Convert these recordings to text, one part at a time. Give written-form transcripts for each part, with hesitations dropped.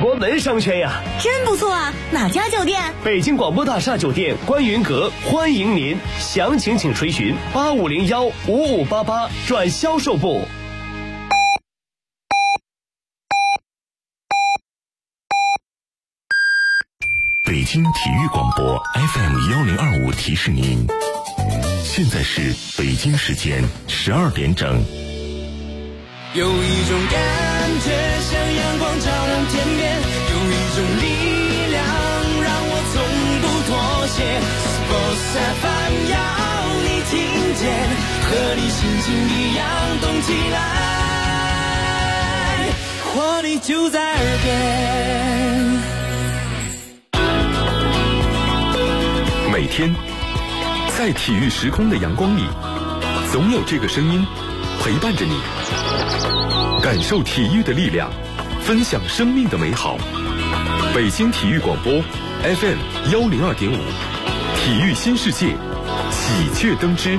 播门商圈呀。 真不错啊，哪家酒店？ 北京广播大厦酒店观云阁，欢迎您，详情请垂询85015588转销售部。 北京体育广播 FM1025提示您，现在是北京时间12点整。 有一种感觉像阳光照亮天边，有一种力量让我从不妥协。Sports FM 要你听见，和你心情一样动起来，活力就在耳边。 每天在体育时空的阳光里，总有这个声音陪伴着你，感受体育的力量，分享生命的美好。北京体育广播 FM102.5，体育新世界，喜鹊登枝。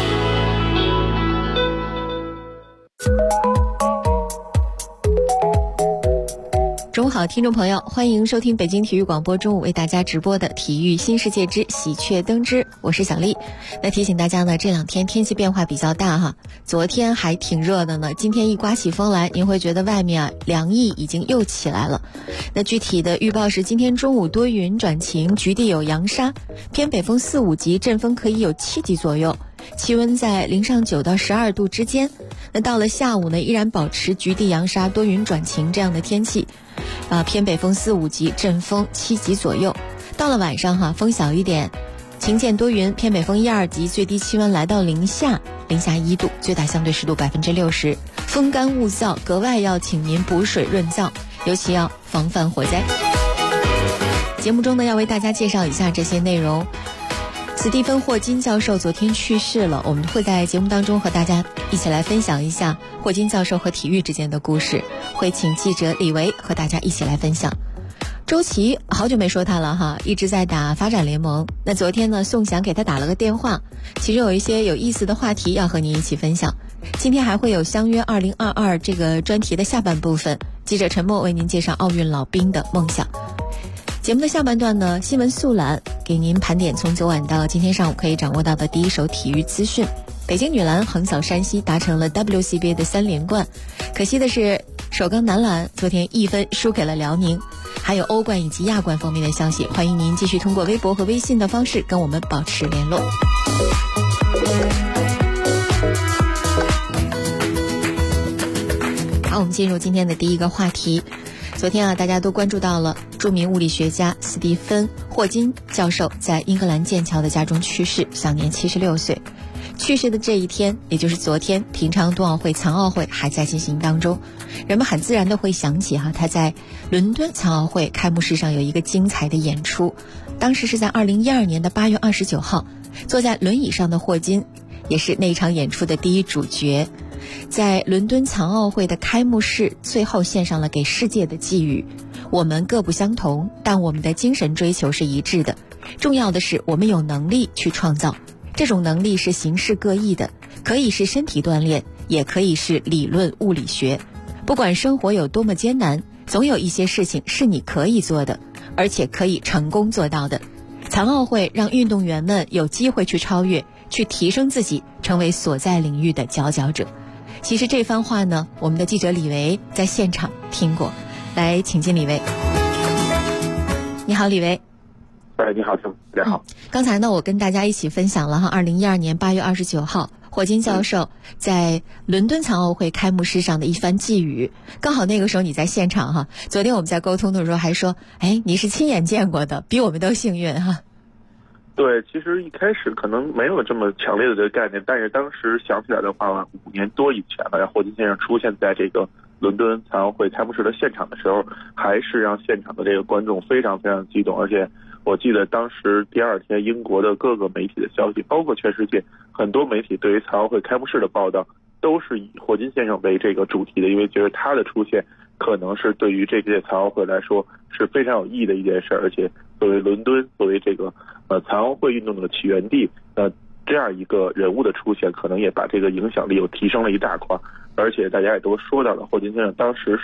中午好，听众朋友，欢迎收听北京体育广播中午为大家直播的体育新世界之喜鹊登枝，我是小丽。那提醒大家呢，这两天天气变化比较大哈，昨天还挺热的呢，今天一刮起风来，您会觉得外面凉意已经又起来了。那具体的预报是，今天中午多云转晴，局地有扬沙，偏北风4、5级，阵风可以有7级左右，气温在零上9到12度之间。那到了下午呢，依然保持局地扬沙、多云转晴这样的天气，偏北风4、5级，阵风7级左右。到了晚上哈，风小一点，晴见多云，偏北风1、2级，最低气温来到零下1度，最大相对湿度60%，风干物燥，格外要请您补水润燥，尤其要防范火灾。节目中呢，要为大家介绍一下这些内容。斯蒂芬·霍金教授昨天去世了，我们会在节目当中和大家一起来分享一下霍金教授和体育之间的故事，会请记者李维和大家一起来分享。周琦好久没说他了哈，一直在打发展联盟。那昨天呢，宋翔给他打了个电话，其中有一些有意思的话题要和您一起分享。今天还会有相约2022这个专题的下半部分，记者陈默为您介绍奥运老兵的梦想。节目的下半段呢，新闻速览给您盘点从昨晚到今天上午可以掌握到的第一手体育资讯。北京女篮横扫山西，达成了 WCBA 的3连冠，可惜的是首钢男篮昨天1分输给了辽宁。还有欧冠以及亚冠方面的消息，欢迎您继续通过微博和微信的方式跟我们保持联络。好，我们进入今天的第一个话题。昨天大家都关注到了著名物理学家斯蒂芬·霍金教授在英格兰剑桥的家中去世，享年76岁。去世的这一天，也就是昨天，平昌冬奥会残奥会还在进行当中，人们很自然的会想起他在伦敦残奥会开幕式上有一个精彩的演出。当时是在2012年的8月29号，坐在轮椅上的霍金也是那场演出的第一主角，在伦敦残奥会的开幕式最后献上了给世界的寄语：我们各不相同，但我们的精神追求是一致的，重要的是我们有能力去创造，这种能力是形式各异的，可以是身体锻炼，也可以是理论物理学。不管生活有多么艰难，总有一些事情是你可以做的，而且可以成功做到的。残奥会让运动员们有机会去超越，去提升自己，成为所在领域的佼佼者。其实这番话呢，我们的记者李维在现场听过，来请进李维。你好，李维。 你好，大家好。 刚才呢，我跟大家一起分享了2012年8月29号霍金教授在伦敦残奥会开幕式上的一番寄语。刚好那个时候你在现场哈，昨天我们在沟通的时候还说，你是亲眼见过的，比我们都幸运哈。 对，其实一开始可能没有这么强烈的这个概念，但是当时想起来的话，5年多以前了，霍金先生出现在这个伦敦残奥会开幕式的现场的时候，还是让现场的这个观众非常非常激动。而且我记得当时第二天英国的各个媒体的消息，包括全世界很多媒体对于残奥会开幕式的报道都是以霍金先生为这个主题的，因为觉得他的出现可能是对于这届残奥会来说是非常有意义的一件事。而且作为伦敦，作为这个残奥会运动的起源地，这样一个人物的出现，可能也把这个影响力又提升了一大块。而且大家也都说到了，霍金先生当时是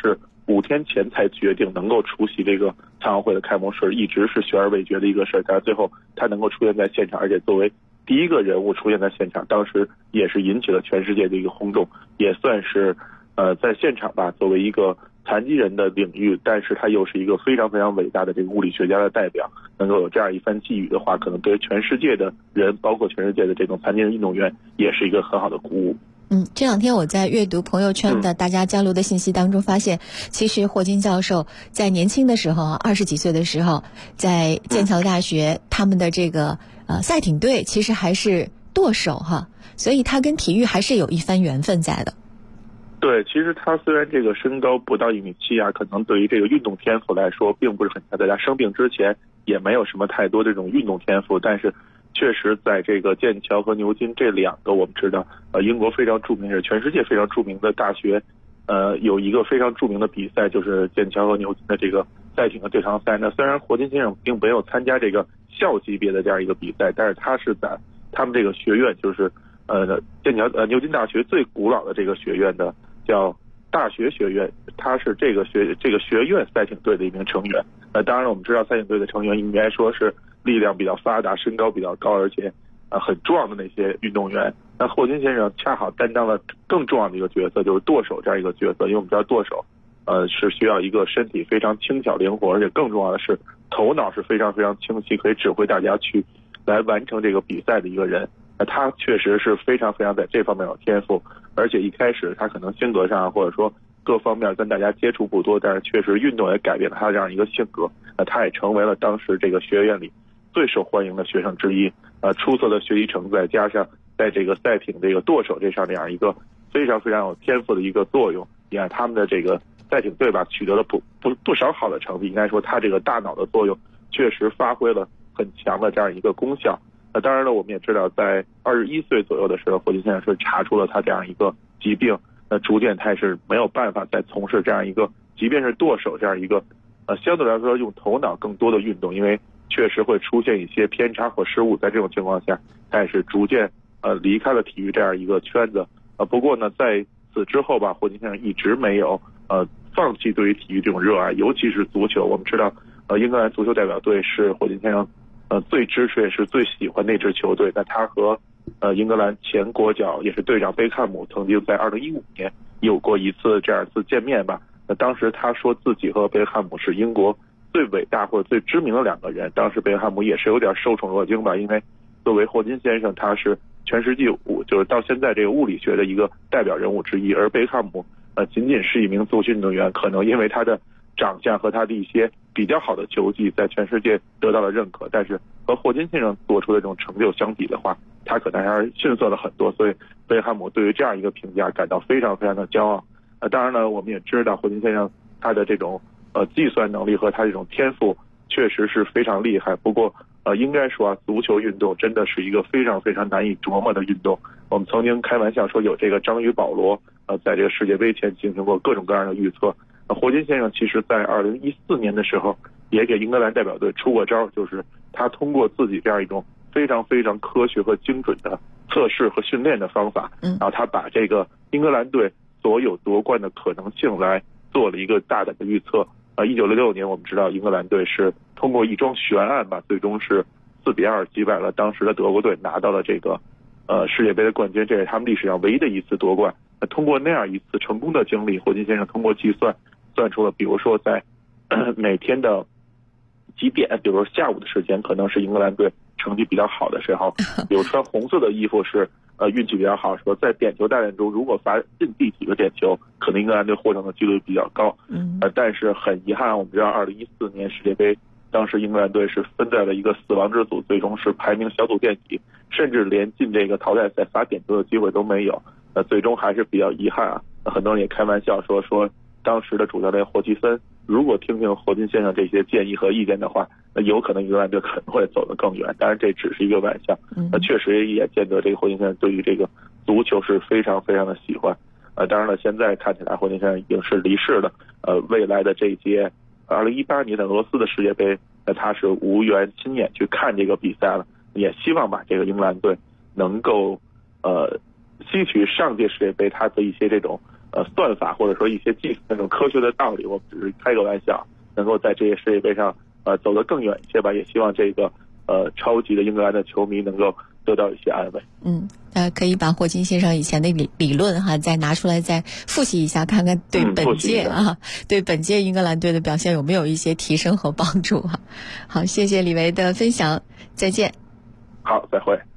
5天前才决定能够出席这个残奥会的开幕式，一直是悬而未决的一个事儿。但是最后他能够出现在现场，而且作为第一个人物出现在现场，当时也是引起了全世界的一个轰动，也算是在现场吧，作为一个残疾人的领域，但是他又是一个非常非常伟大的这个物理学家的代表，能够有这样一番寄语的话，可能对全世界的人，包括全世界的这种残疾人运动员，也是一个很好的鼓舞。 这两天我在阅读朋友圈的大家交流的信息当中发现，其实霍金教授在年轻的时候，20几岁的时候，在剑桥大学他们的这个赛艇队其实还是舵手哈，所以他跟体育还是有一番缘分在的。 对，其实他虽然这个身高不到1.7米啊，可能对于这个运动天赋来说并不是很强，在他生病之前也没有什么太多这种运动天赋，但是确实在这个剑桥和牛津这2个我们知道英国非常著名，是全世界非常著名的大学，有一个非常著名的比赛，就是剑桥和牛津的这个赛艇的对抗赛。那虽然霍金先生并没有参加这个校级别的这样一个比赛，但是他是在他们这个学院，就是牛津大学最古老的这个学院的叫大学学院，他是这个学院赛艇队的一名成员。当然了，我们知道赛艇队的成员应该说是力量比较发达、身高比较高，而且很壮的那些运动员。那霍金先生恰好担当了更重要的一个角色，就是舵手这样一个角色。因为我们知道舵手是需要一个身体非常轻巧灵活，而且更重要的是头脑是非常非常清晰，可以指挥大家去来完成这个比赛的一个人。他确实是非常非常在这方面有天赋，而且一开始他可能性格上或者说各方面跟大家接触不多，但是确实运动也改变了他这样一个性格。他也成为了当时这个学院里最受欢迎的学生之一。出色的学习成再加上在这个赛艇这个舵手这上面一个非常非常有天赋的一个作用，也让他们的这个赛艇队吧取得了不少好的成绩。应该说他这个大脑的作用确实发挥了很强的这样一个功效。当然了，我们也知道在21岁左右的时候，霍金先生是查出了他这样一个疾病，逐渐他也是没有办法再从事这样一个即便是舵手这样一个相对来说用头脑更多的运动，因为确实会出现一些偏差或失误。在这种情况下，他也是逐渐离开了体育这样一个圈子。不过呢，在此之后吧，霍金先生一直没有放弃对于体育这种热爱，尤其是足球。我们知道英格兰足球代表队是霍金先生最支持也是最喜欢那支球队。那他和英格兰前国脚也是队长贝克汉姆曾经在2015年有过一次见面吧。那当时他说自己和贝克汉姆是英国最伟大或者最知名的2个人。当时贝克汉姆也是有点受宠若惊吧，因为作为霍金先生，他是全世界就是到现在这个物理学的一个代表人物之一，而贝克汉姆仅仅是一名足球运动员，可能因为他的长相和他的一些比较好的球技在全世界得到了认可，但是和霍金先生做出的这种成就相比的话，他可能还是逊色了很多。所以贝克汉姆对于这样一个评价感到非常非常的骄傲。当然了，我们也知道霍金先生他的这种计算能力和他这种天赋确实是非常厉害。不过应该说足球运动真的是一个非常非常难以琢磨的运动。我们曾经开玩笑说有这个章鱼保罗在这个世界杯前进行过各种各样的预测。霍金先生其实在2014年的时候也给英格兰代表队出过招，就是他通过自己这样一种非常非常科学和精准的测试和训练的方法，然后他把这个英格兰队所有夺冠的可能性来做了一个大胆的预测。1966年我们知道英格兰队是通过一桩悬案吧，最终是4-2击败了当时的德国队，拿到了这个世界杯的冠军。这是他们历史上唯一的一次夺冠。通过那样一次成功的经历，霍金先生通过计算出了，比如说在每天的几点，比如说下午的时间可能是英格兰队成绩比较好的时候，比如穿红色的衣服是运气比较好，说在点球大战中如果罚进第几个点球，可能英格兰队获胜的几率比较高。但是很遗憾，我们知道2014年世界杯当时英格兰队是分在了一个死亡之组，最终是排名小组垫底，甚至连进这个淘汰赛罚点球的机会都没有。最终还是比较遗憾啊。很多人也开玩笑说当时的主教练霍奇森如果听听霍金先生这些建议和意见的话，那有可能英格兰队可能会走得更远。当然这只是一个玩笑。确实也见得这个霍金先生对于这个足球是非常非常的喜欢。当然了，现在看起来霍金先生已经是离世了。未来的这一届2018年的俄罗斯的世界杯，他是无缘亲眼去看这个比赛了。也希望把这个英格兰队能够吸取上届世界杯他的一些这种算法或者说一些那种科学的道理，我们只是开个玩笑，能够在这些世界杯上走得更远一些吧。也希望这个超级的英格兰的球迷能够得到一些安慰。 可以把霍金先生以前的理论哈再拿出来再复习一下，看看对本届对本届英格兰队的表现有没有一些提升和帮助哈。好，谢谢李维的分享，再见。 好，再会。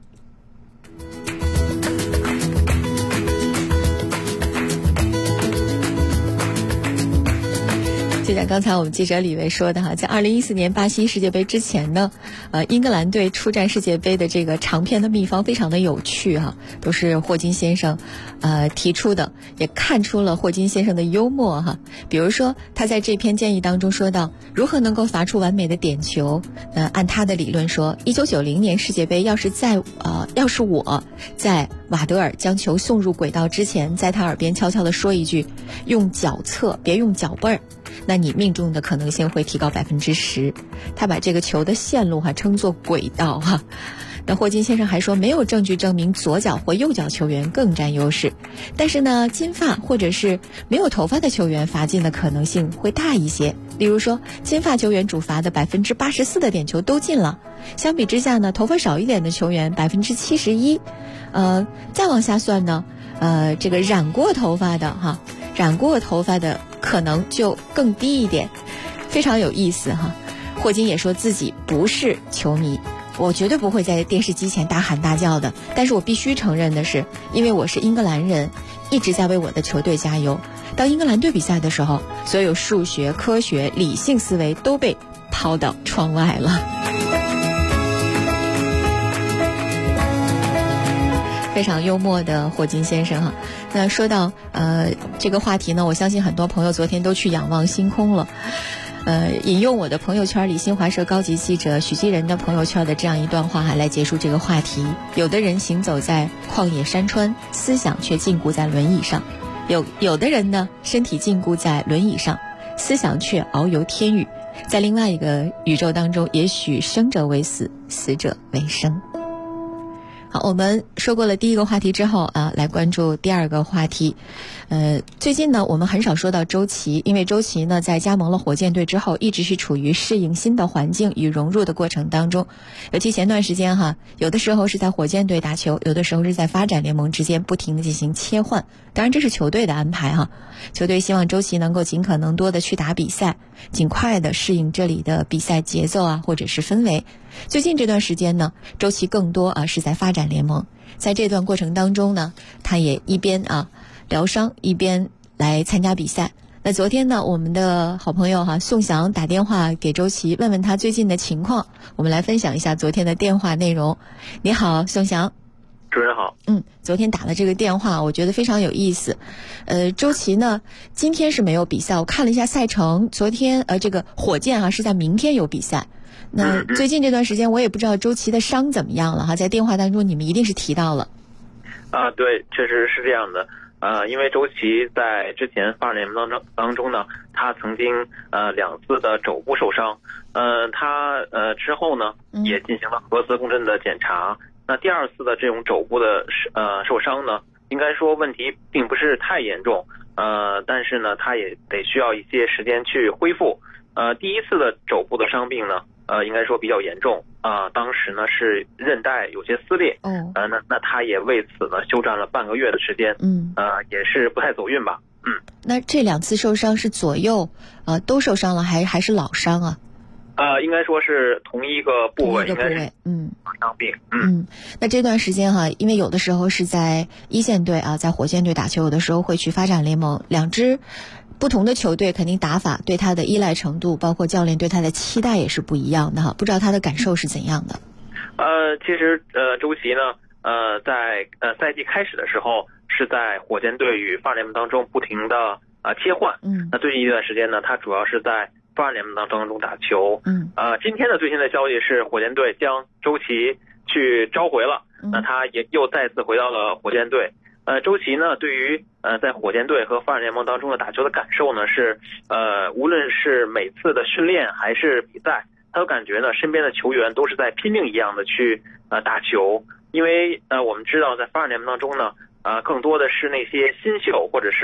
就像刚才我们记者李维说的哈，在2014年巴西世界杯之前呢，英格兰队出战世界杯的这个长篇的秘方非常的有趣哈，都是霍金先生提出的，也看出了霍金先生的幽默哈。比如说他在这篇建议当中说到，如何能够罚出完美的点球？按他的理论说，1990年世界杯要是我在瓦德尔将球送入轨道之前，在他耳边悄悄地说一句，用脚侧别用脚背儿，那你命中的可能性会提高10%。他把这个球的线路称作轨道哈。那霍金先生还说，没有证据证明左脚或右脚球员更占优势，但是呢，金发或者是没有头发的球员罚进的可能性会大一些。例如说，金发球员主罚的84%的点球都进了，相比之下呢，头发少一点的球员71%。再往下算呢，这个染过头发的可能就更低一点，非常有意思哈。霍金也说自己不是球迷，我绝对不会在电视机前大喊大叫的，但是我必须承认的是，因为我是英格兰人，一直在为我的球队加油。当英格兰队比赛的时候，所有数学、科学、理性思维都被抛到窗外了。非常幽默的霍金先生哈。那说到这个话题呢，我相信很多朋友昨天都去仰望星空了。引用我的朋友圈里新华社高级记者许基仁的朋友圈的这样一段话来结束这个话题。有的人行走在旷野山川，思想却禁锢在轮椅上；有的人呢，身体禁锢在轮椅上，思想却遨游天宇。在另外一个宇宙当中，也许生者为死，死者为生。好，我们说过了第一个话题之后来关注第二个话题。最近呢，我们很少说到周琦，因为周琦呢在加盟了火箭队之后，一直是处于适应新的环境与融入的过程当中。尤其前段时间有的时候是在火箭队打球，有的时候是在发展联盟之间不停的进行切换。当然这是球队的安排球队希望周琦能够尽可能多的去打比赛，尽快的适应这里的比赛节奏或者是氛围。最近这段时间呢，周琦更多是在发展联盟。在这段过程当中呢，他也一边疗伤，一边来参加比赛。那昨天呢，我们的好朋友宋翔打电话给周琦，问问他最近的情况。我们来分享一下昨天的电话内容。你好，宋翔。 主持人好。 昨天打的这个电话我觉得非常有意思。周琦呢今天是没有比赛，我看了一下赛程，昨天这个火箭是在明天有比赛。那最近这段时间我也不知道周琦的伤怎么样了在电话当中你们一定是提到了。 对，确实是这样的。因为周琦在之前发展联盟当中呢，他曾经2次的肘部受伤。他之后呢也进行了核磁共振的检查。那第2次的这种肘部的受伤呢，应该说问题并不是太严重。但是呢他也得需要一些时间去恢复。第1次的肘部的伤病呢应该说比较严重当时呢是韧带有些撕裂。那他也为此呢休战了半个月的时间。也是不太走运吧。 那这2次受伤是左右都受伤了还是老伤啊？ 应该说是同一个部位，应该是伤病。 那这段时间因为有的时候是在一线队在火箭队打球，有的时候会去发展联盟，两支不同的球队肯定打法对他的依赖程度，包括教练对他的期待也是不一样的不知道他的感受是怎样的。 其实周琦呢在赛季开始的时候是在火箭队与发展联盟当中不停的切换。那最近一段时间呢，他主要是在发展联盟当中打球。今天的最新的消息是火箭队将周琦去召回了。那他也又再次回到了火箭队。周琦呢对于在火箭队和发展联盟当中的打球的感受呢是无论是每次的训练还是比赛，他都感觉呢身边的球员都是在拼命一样的去打球。因为我们知道在发展联盟当中呢更多的是那些新秀或者是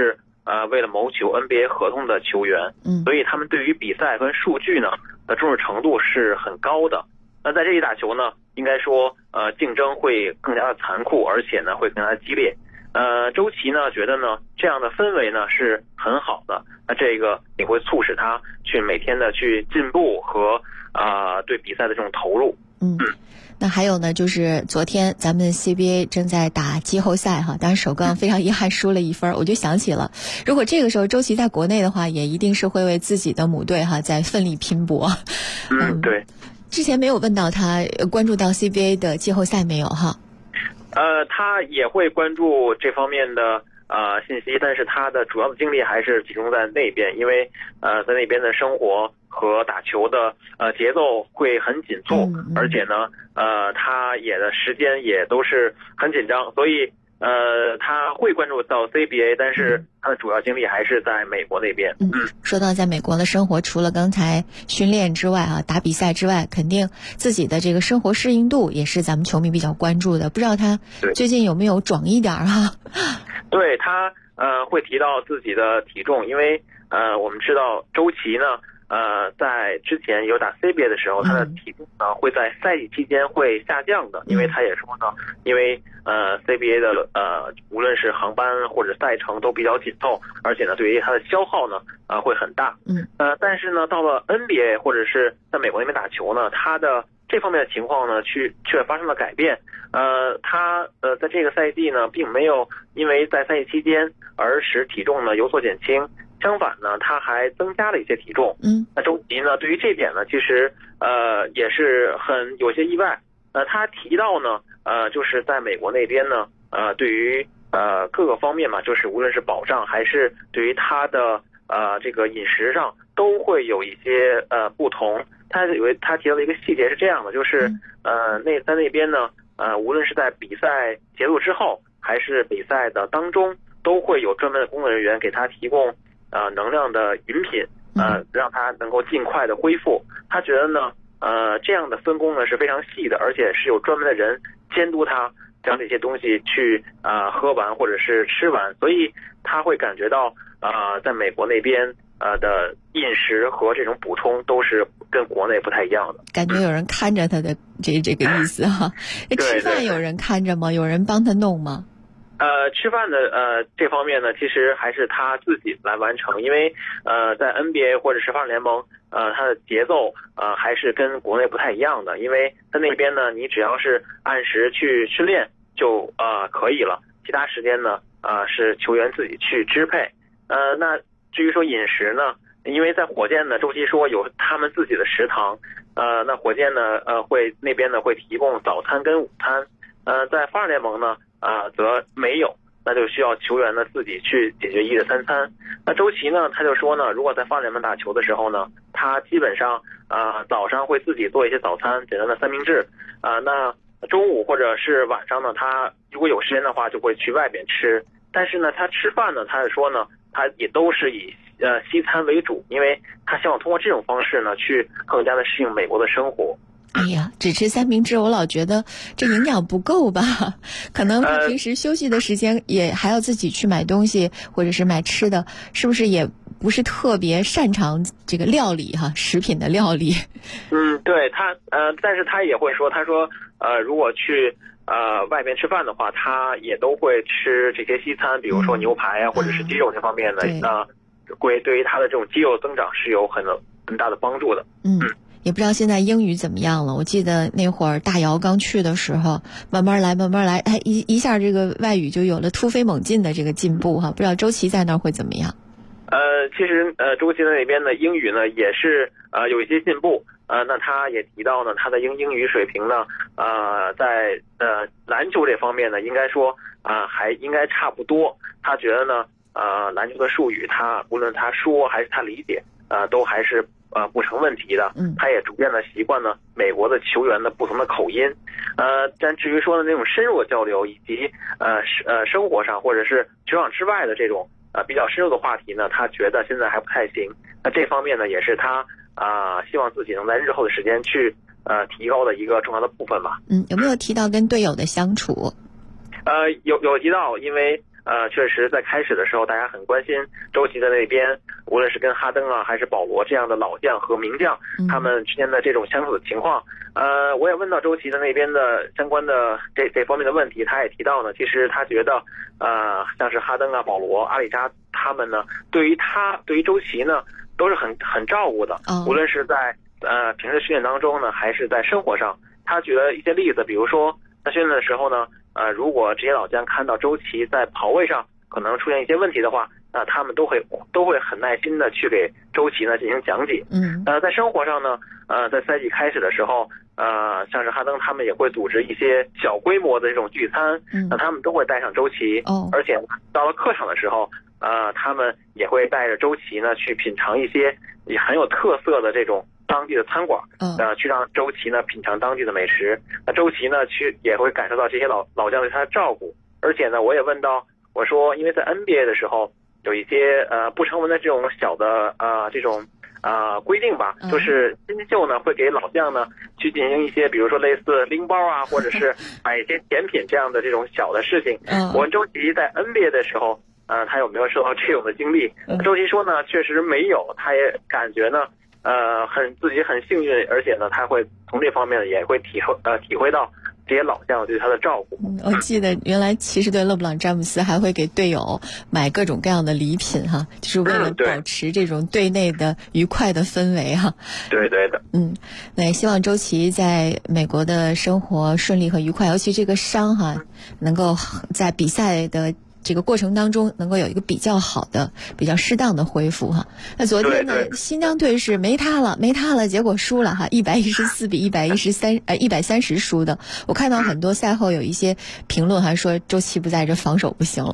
为了谋求 NBA 合同的球员，所以他们对于比赛跟数据呢的重视程度是很高的。那在这里打球呢，应该说竞争会更加的残酷，而且呢会更加的激烈。周琦呢觉得呢这样的氛围呢是很好的，那这个也会促使他去每天的去进步和对比赛的这种投入。 那还有呢，就是昨天咱们 CBA 正在打季后赛哈，当然首钢非常遗憾输了1分，我就想起了，如果这个时候周琦在国内的话，也一定是会为自己的母队哈在奋力拼搏。 对。 之前没有问到他关注到 CBA 的季后赛没有哈？ 他也会关注这方面的信息，但是他的主要的精力还是集中在那边，因为在那边的生活和打球的节奏会很紧凑，而且呢他也的时间也都是很紧张，所以他会关注到 CBA， 但是他的主要精力还是在美国那边。 说到在美国的生活，除了刚才训练之外打比赛之外，肯定自己的这个生活适应度也是咱们球迷比较关注的。不知道他最近有没有壮一点对，他会提到自己的体重，因为我们知道周琦呢在之前有打 CBA 的时候，他的体重呢会在赛季期间会下降的，因为他也说呢，因为CBA 的无论是航班或者赛程都比较紧凑，而且呢对于他的消耗呢会很大。但是呢到了 NBA 或者是在美国那边打球呢，他的这方面的情况呢却发生了改变。他在这个赛季呢并没有因为在赛季期间而使体重呢有所减轻，相反呢他还增加了一些体重。那周琦呢对于这点呢其实也是很有些意外。他提到呢就是在美国那边呢对于各个方面嘛，就是无论是保障还是对于他的这个饮食上都会有一些不同。他提到的一个细节是这样的，就是在那边呢无论是在比赛结束之后还是比赛的当中，都会有专门的工作人员给他提供能量的饮品，让他能够尽快的恢复。他觉得呢这样的分工呢是非常细的，而且是有专门的人监督他将这些东西去喝完或者是吃完，所以他会感觉到在美国那边的饮食和这种补充都是跟国内不太一样的， 感觉有人看着他的这个意思哈。吃饭有人看着吗？有人帮他弄吗？ 吃饭的这方面呢，其实还是他自己来完成，因为在 NBA 或者是发展联盟，它的节奏还是跟国内不太一样的，因为在那边呢，你只要是按时去训练就可以了，其他时间呢是球员自己去支配。那至于说饮食呢，因为在火箭呢，周琦说有他们自己的食堂，那火箭呢那边呢会提供早餐跟午餐，在发展联盟呢则没有，那就需要球员呢自己去解决1日3餐。那周琦呢他就说呢，如果在发展联盟打球的时候呢，他基本上早上会自己做一些早餐，简单的三明治，那中午或者是晚上呢，他如果有时间的话就会去外边吃。但是呢他吃饭呢，他是说呢他也都是以西餐为主，因为他希望通过这种方式呢去更加的适应美国的生活。 哎呀，只吃三明治我老觉得这营养不够吧，可能他平时休息的时间也还要自己去买东西或者是买吃的，是不是也不是特别擅长这个料理食品的料理？ 对他但是他也会说，他说如果去外边吃饭的话，他也都会吃这些西餐，比如说牛排或者是鸡肉这方面的，对于他的这种肌肉增长是有很大的帮助的。 也不知道现在英语怎么样了。我记得那会儿大姚刚去的时候，慢慢来，一下这个外语就有了突飞猛进的这个进步不知道周琦在那儿会怎么样？ 其实周琦在那边的英语呢也是有一些进步。那他也提到呢，他的英语水平呢在篮球这方面呢，应该说还应该差不多。他觉得呢篮球的术语他无论他说还是他理解都还是不成问题的。他也逐渐的习惯了美国的球员的不同的口音。但至于说的那种深入的交流以及生活上或者是球场之外的这种比较深入的话题呢，他觉得现在还不太行。那这方面呢也是他希望自己能在日后的时间去提高的一个重要的部分吧。 有没有提到跟队友的相处？ 有提到，因为确实在开始的时候大家很关心周琦在那边，无论是跟哈登啊还是保罗这样的老将和名将，他们之间的这种相处的情况。我也问到周琦的那边的相关的这方面的问题，他也提到呢，其实他觉得像是哈登啊、保罗、阿里扎他们呢，对于周琦呢都是很照顾的，无论是在平时训练当中呢，还是在生活上。他举了一些例子，比如说在训练的时候呢，如果这些老将看到周琦在跑位上可能出现一些问题的话，他们都会很耐心的去给周琦呢进行讲解。在生活上呢，在赛季开始的时候，像是哈登他们也会组织一些小规模的这种聚餐，那他们都会带上周琦，而且到了客场的时候，他们也会带着周琦呢去品尝一些也很有特色的这种当地的餐馆，去让周琦呢品尝当地的美食。那周琦呢也会感受到这些老将对他的照顾。而且呢，我也问到，我说因为在 NBA 的时候有一些不成文的这种小的这种规定吧，就是新秀呢会给老将呢去进行一些比如说类似拎包啊，或者是买一些甜品这样的这种小的事情。我问周琦在 NBA 的时候他有没有受到这种的经历。周琦说呢确实没有，他也感觉呢自己很幸运，而且呢他会从这方面也会体会到这些老将对他的照顾。 我记得原来骑士队勒布朗詹姆斯还会给队友买各种各样的礼品哈，就是为了保持这种队内的愉快的氛围哈。 对的。 那也希望周琦在美国的生活顺利和愉快，尤其这个伤哈，能够在比赛的这个过程当中能够有一个比较好的、比较适当的恢复哈。那昨天呢，新疆队是没他了，结果输了哈，114比130输的。我看到很多赛后有一些评论还说周琦不在这防守不行了。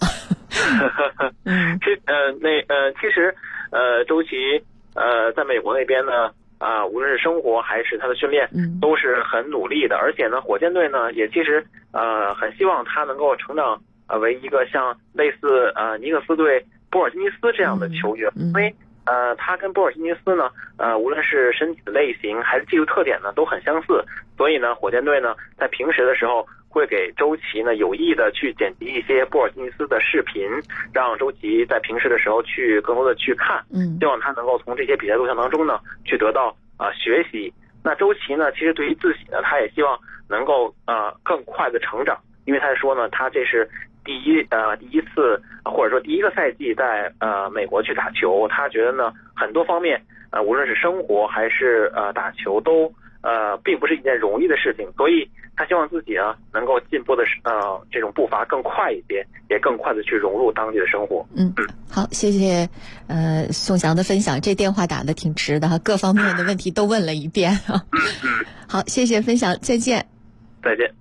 其实周琦在美国那边呢无论是生活还是他的训练都是很努力的，而且呢火箭队呢也其实很希望他能够成长为一个像类似尼克斯队波尔津吉斯这样的球员，因为他跟波尔津吉斯呢无论是身体的类型还是技术特点呢都很相似，所以呢火箭队呢在平时的时候会给周琦呢有意的去剪辑一些波尔津吉斯的视频，让周琦在平时的时候去更多的去看，希望他能够从这些比赛录像当中呢去得到学习。那周琦呢其实对于自己呢他也希望能够更快的成长，因为他说呢他这是第一次或者说第一个赛季在美国去打球，他觉得呢很多方面无论是生活还是打球都并不是一件容易的事情，所以他希望自己呢能够进步的这种步伐更快一些，也更快的去融入当地的生活。 好，谢谢宋翔的分享，这电话打得挺直的哈，各方面的问题都问了一遍啊。好，谢谢分享，再见。 再见。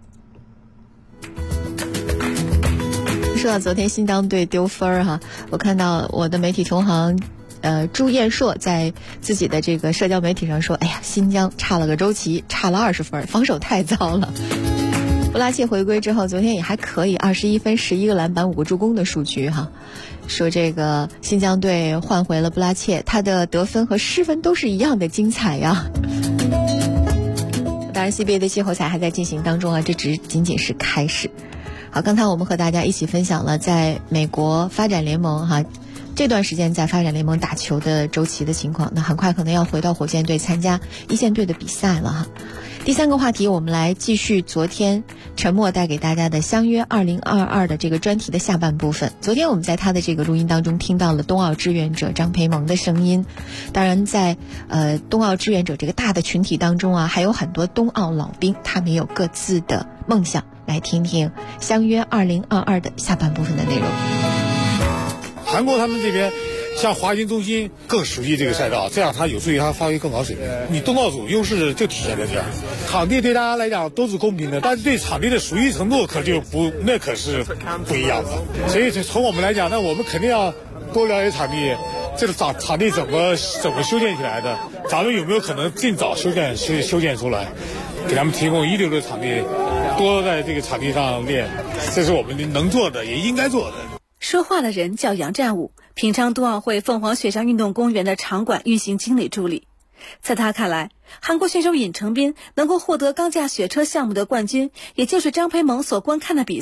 说到昨天新疆队丢分哈，我看到我的媒体同行朱彦硕在自己的这个社交媒体上说，哎呀，新疆差了个周琦，差了20分，防守太糟了。布拉切回归之后，昨天也还可以，21分、11个篮板、5个助攻的数据哈。说这个新疆队换回了布拉切，他的得分和失分都是一样的精彩呀。当然 CBA 的季后赛还在进行当中啊，这仅仅是开始。好，刚才我们和大家一起分享了在美国发展联盟哈这段时间在发展联盟打球的周琦的情况，那很快可能要回到火箭队参加一线队的比赛了哈。第三个话题，我们来继续昨天陈默带给大家的相约2022的这个专题的下半部分。昨天我们在他的这个录音当中听到了冬奥志愿者张培萌的声音，当然在冬奥志愿者这个大的群体当中啊，还有很多冬奥老兵，他们也有各自的梦想。来听听相约2022的下半部分的内容。 韩国他们这边像华金中心更熟悉这个赛道，这样他有助于他发挥更好水平。你冬奥组优势就体现在这儿，场地对大家来讲都是公平的，但是对场地的熟悉程度可是不一样的。所以从我们来讲，那我们肯定要多了解场地，这个场地怎么修建起来的，咱们有没有可能尽早修建出来，给他们提供一流的场地，多在这个场地上练，这是我们能做的也应该做的。 说话的人叫杨占武，平昌冬奥会凤凰雪山运动公园的场馆运行经理助理。在他看来，韩国选手尹成斌能够获得钢架雪车项目的冠军，也就是张培萌所观看的比赛，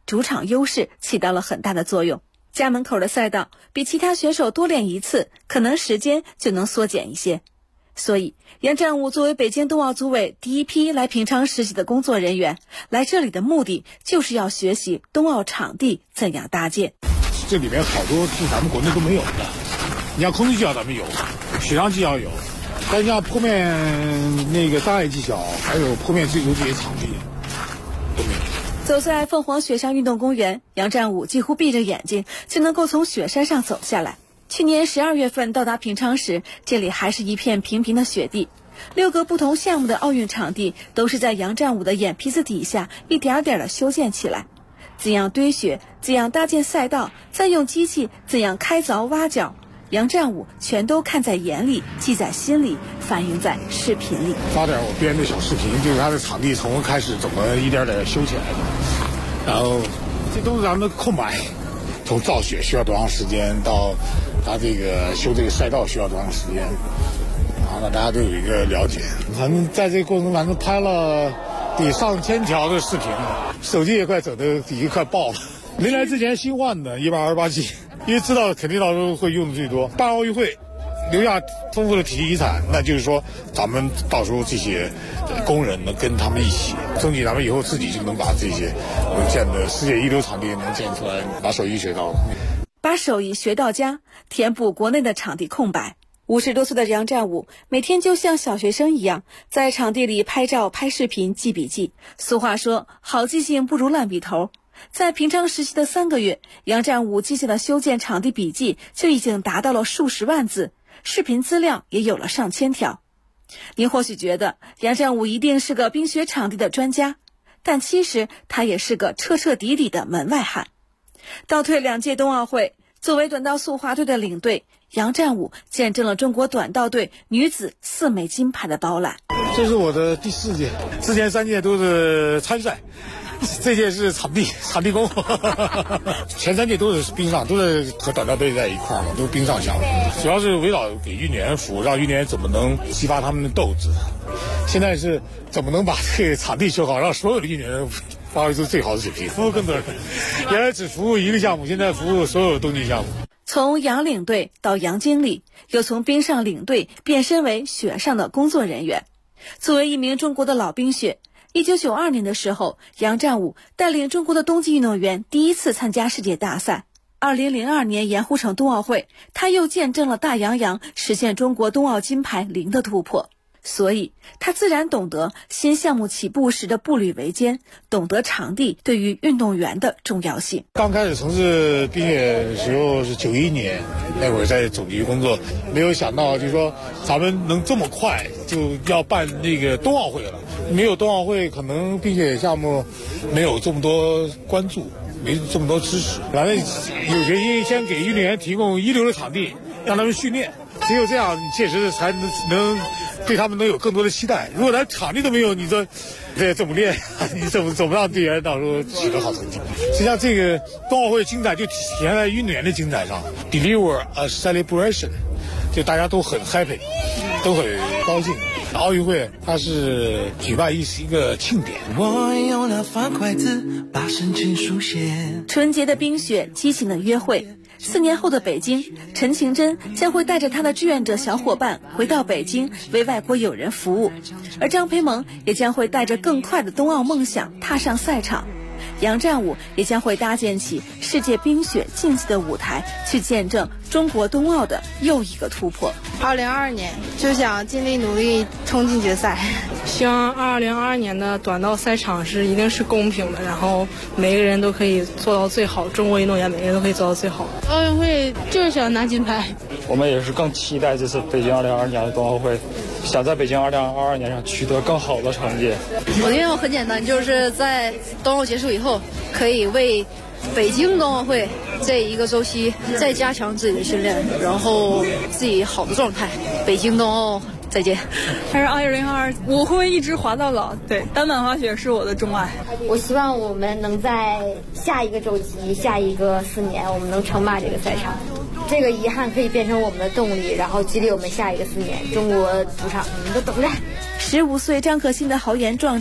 主场优势起到了很大的作用。家门口的赛道比其他选手多练一次，可能时间就能缩减一些。所以杨占武作为北京冬奥组委第一批来平昌实习的工作人员，来这里的目的就是要学习冬奥场地怎样搭建。 这里面好多是咱们国内都没有的，你像空中技巧咱们有，雪上技巧有，但像坡面那个障碍技巧，还有坡面追求这些场地都没有。 走在凤凰雪上运动公园，杨占武几乎闭着眼睛就能够从雪山上走下来。去年12月份到达平昌时，这里还是一片平平的雪地。6个不同项目的奥运场地都是在杨占武的眼皮子底下一点点的修建起来。怎样堆雪，怎样搭建赛道，再用机器怎样开凿挖角，杨占武全都看在眼里，记在心里，反映在视频里。 发点我编的小视频，就是他的场地从开始怎么一点点修起来的，然后这都是咱们的空白，从造雪需要多长时间，到他这个修这个赛道需要多长时间，然后呢大家都有一个了解。咱们在这个过程中，反正拍了得上千条的视频，手机也快整的已经快爆了。没来之前新换的128G，因为知道肯定到时候会用的最多。办奥运会留下丰富的体育遗产，那就是说咱们到时候这些工人能跟他们一起，争取咱们以后自己就能把这些能建的世界一流场地能建出来，把手艺学到了， 把手艺学到家，填补国内的场地空白。50多岁的杨占武每天就像小学生一样，在场地里拍照、拍视频、记笔记。俗话说，好记性不如烂笔头。在平昌实习的3个月，杨占武记下的修建场地笔记就已经达到了数十万字，视频资料也有了上千条。您或许觉得杨占武一定是个冰雪场地的专家，但其实他也是个彻彻底底的门外汉。倒退2届冬奥会，作为短道速滑队的领队，杨占武见证了中国短道队女子4枚金牌的包揽。 这是我的第4届，之前3届都是参赛，这届是场地工，前3届都是冰上，都是和短道队在一块儿，都是冰上项目，主要是围绕给运动员服务，让运动员怎么能激发他们的斗志。现在是怎么能把这个场地修好，让所有的运动员发挥出最好的水平，服务更多人。原来只服务一个项目，现在服务所有冬季项目。 从杨领队到杨经理，又从冰上领队变身为雪上的工作人员。作为一名中国的老冰雪，1992年的时候，杨占武带领中国的冬季运动员第一次参加世界大赛。2002年盐湖城冬奥会，他又见证了大洋洋实现中国冬奥金牌0的突破。所以他自然懂得新项目起步时的步履维艰，懂得场地对于运动员的重要性。 刚开始从事冰雪的时候是91年，那会儿在总局工作，没有想到就是说咱们能这么快就要办那个冬奥会了。没有冬奥会，可能冰雪项目没有这么多关注，没这么多支持。反正有决心先给运动员提供一流的场地，让他们训练，只有这样确实才能对他们能有更多的期待。如果连场地都没有，你说这怎么练？你怎么让队员到时候取得好成绩？实际上，这个冬奥会精彩就体现在运动员的精彩上 ，deliver a celebration， 就大家都很 happy， 都很高兴。奥运会它是举办一个庆典。 我用了方块字把深情书写。 纯洁的冰雪，激情的约会。4年后的北京，陈晴真将会带着她的志愿者小伙伴回到北京为外国友人服务，而张培萌也将会带着更快的冬奥梦想踏上赛场。杨占武也将会搭建起世界冰雪竞技的舞台，去见证中国冬奥的又一个突破。 2022年就想尽力努力冲进决赛， 希望2022年的短道赛场一定是公平的，然后每个人都可以做到最好，中国运动员每个人都可以做到最好。 奥运会就是想拿金牌。 我们也是更期待这次北京2022年的冬奥会，想在北京2022年上取得更好的成绩。 我的愿望很简单，就是在冬奥结束以后，可以为北京冬奥会这一个周期再加强自己的训练，然后自己好的状态。北京冬奥再见。 还是2022，我会一直滑到老。对，单板滑雪是我的钟爱。 我希望我们能在下一个周期、下一个4年，我们能称霸这个赛场。这个遗憾可以变成我们的动力，然后激励我们下一个4年。中国主场，你们都等着。 15岁张可欣的豪言壮志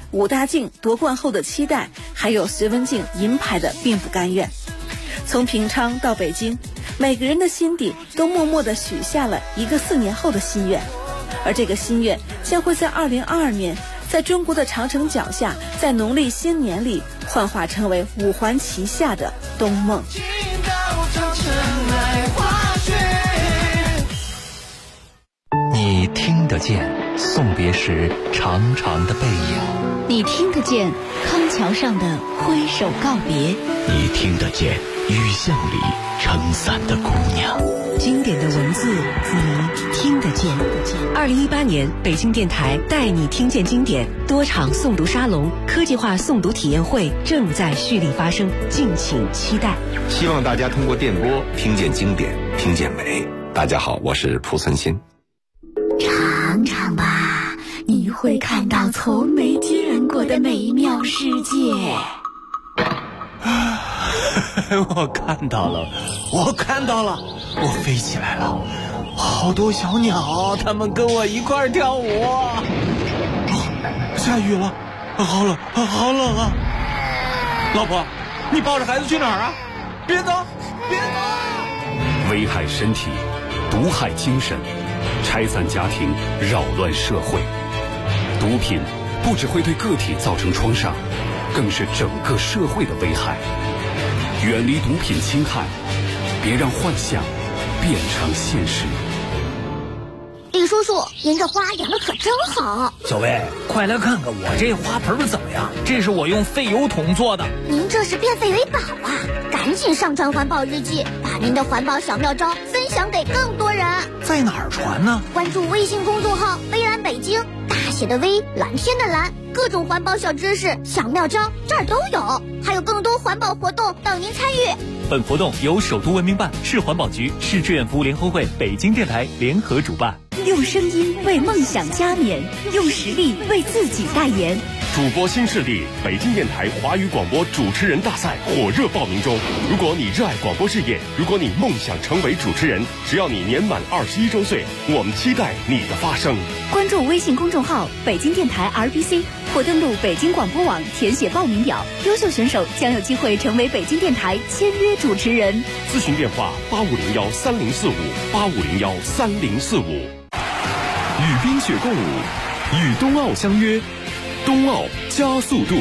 武大靖夺冠后的期待，还有隋文静银牌的并不甘愿。从平昌到北京，每个人的心底都默默地许下了一个4年后的心愿，而这个心愿将会在2022年，在中国的长城脚下，在农历新年里幻化成为5环旗下的冬梦。 你听得见送别时长长的背影， 你听得见康桥上的挥手告别， 你听得见雨巷里撑伞的姑娘。 经典的文字，你听得见。2018年北京电台带你听见经典多场诵读沙龙、科技化诵读体验会正在蓄力发生，敬请期待。 希望大家通过电波听见经典，听见美。大家好，我是蒲存昕。 尝尝吧，你会看到从没见过的美妙世界。 我看到了，我飞起来了，好多小鸟，它们跟我一块儿跳舞。下雨了，好冷啊！老婆，你抱着孩子去哪儿啊？别走！ 危害身体，毒害精神，拆散家庭，扰乱社会。毒品不只会对个体造成创伤，更是整个社会的危害。远离毒品侵害，别让幻想变成现实。 李叔叔，您这花养的可真好。 小薇，快来看看我这花盆怎么样？这是我用废油桶做的。 您这是变废为宝啊！赶紧上传环保日记，把您的环保小妙招分享给更多人。 在哪儿传呢？ 关注微信公众号微蓝北京，大写的微，蓝天的蓝，各种环保小知识、小妙招这儿都有，还有更多环保活动等您参与。 本活动由首都文明办、市环保局、市志愿服务联合会、北京电台联合主办。 用声音为梦想加冕，用实力为自己代言。 主播新势力北京电台华语广播主持人大赛火热报名中。如果你热爱广播事业，如果你梦想成为主持人，只要你年满21周岁，我们期待你的发声。 关注微信公众号北京电台 RBC 或登录北京广播网填写报名表，优秀选手将有机会成为北京电台签约主持人。 咨询电话8501304585013045。 与冰雪共舞，与冬奥相约，冬奥加速度。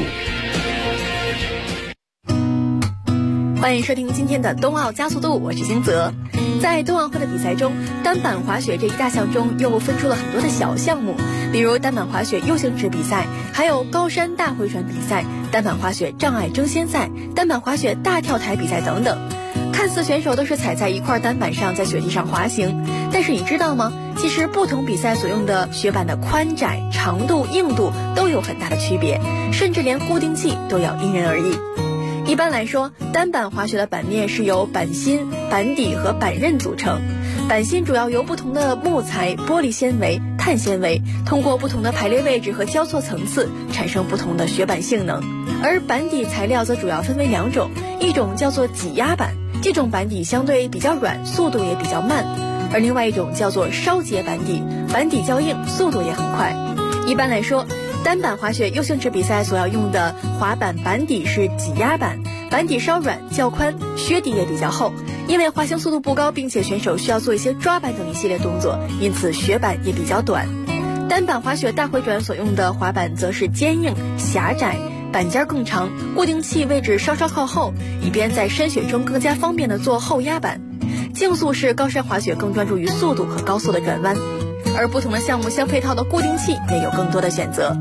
欢迎收听今天的冬奥加速度，我是金泽。在冬奥会的比赛中，单板滑雪这一大项中又分出了很多的小项目，比如单板滑雪U形池比赛，还有高山大回转比赛、单板滑雪障碍争先赛、单板滑雪大跳台比赛等等。看似选手都是踩在一块单板上在雪地上滑行，但是你知道吗？其实不同比赛所用的雪板的宽窄、长度、硬度都有很大的区别，甚至连固定器都要因人而异。一般来说，单板滑雪的板面是由板芯、板底和板刃组成。板芯主要由不同的木材、玻璃纤维、碳纤维，通过不同的排列位置和交错层次，产生不同的雪板性能。而板底材料则主要分为2种，一种叫做挤压板，这种板底相对比较软，速度也比较慢；而另外一种叫做烧结板底，板底较硬，速度也很快。一般来说，单板滑雪U形池比赛所要用的滑板板底是挤压板，板底稍软较宽，靴底也比较厚。因为滑行速度不高，并且选手需要做一些抓板等一系列动作，因此雪板也比较短。单板滑雪大回转所用的滑板则是坚硬、狭窄，板尖更长，固定器位置稍稍靠后，以便在山雪中更加方便的做后压板。竞速式高山滑雪更专注于速度和高速的转弯，而不同的项目相配套的固定器也有更多的选择。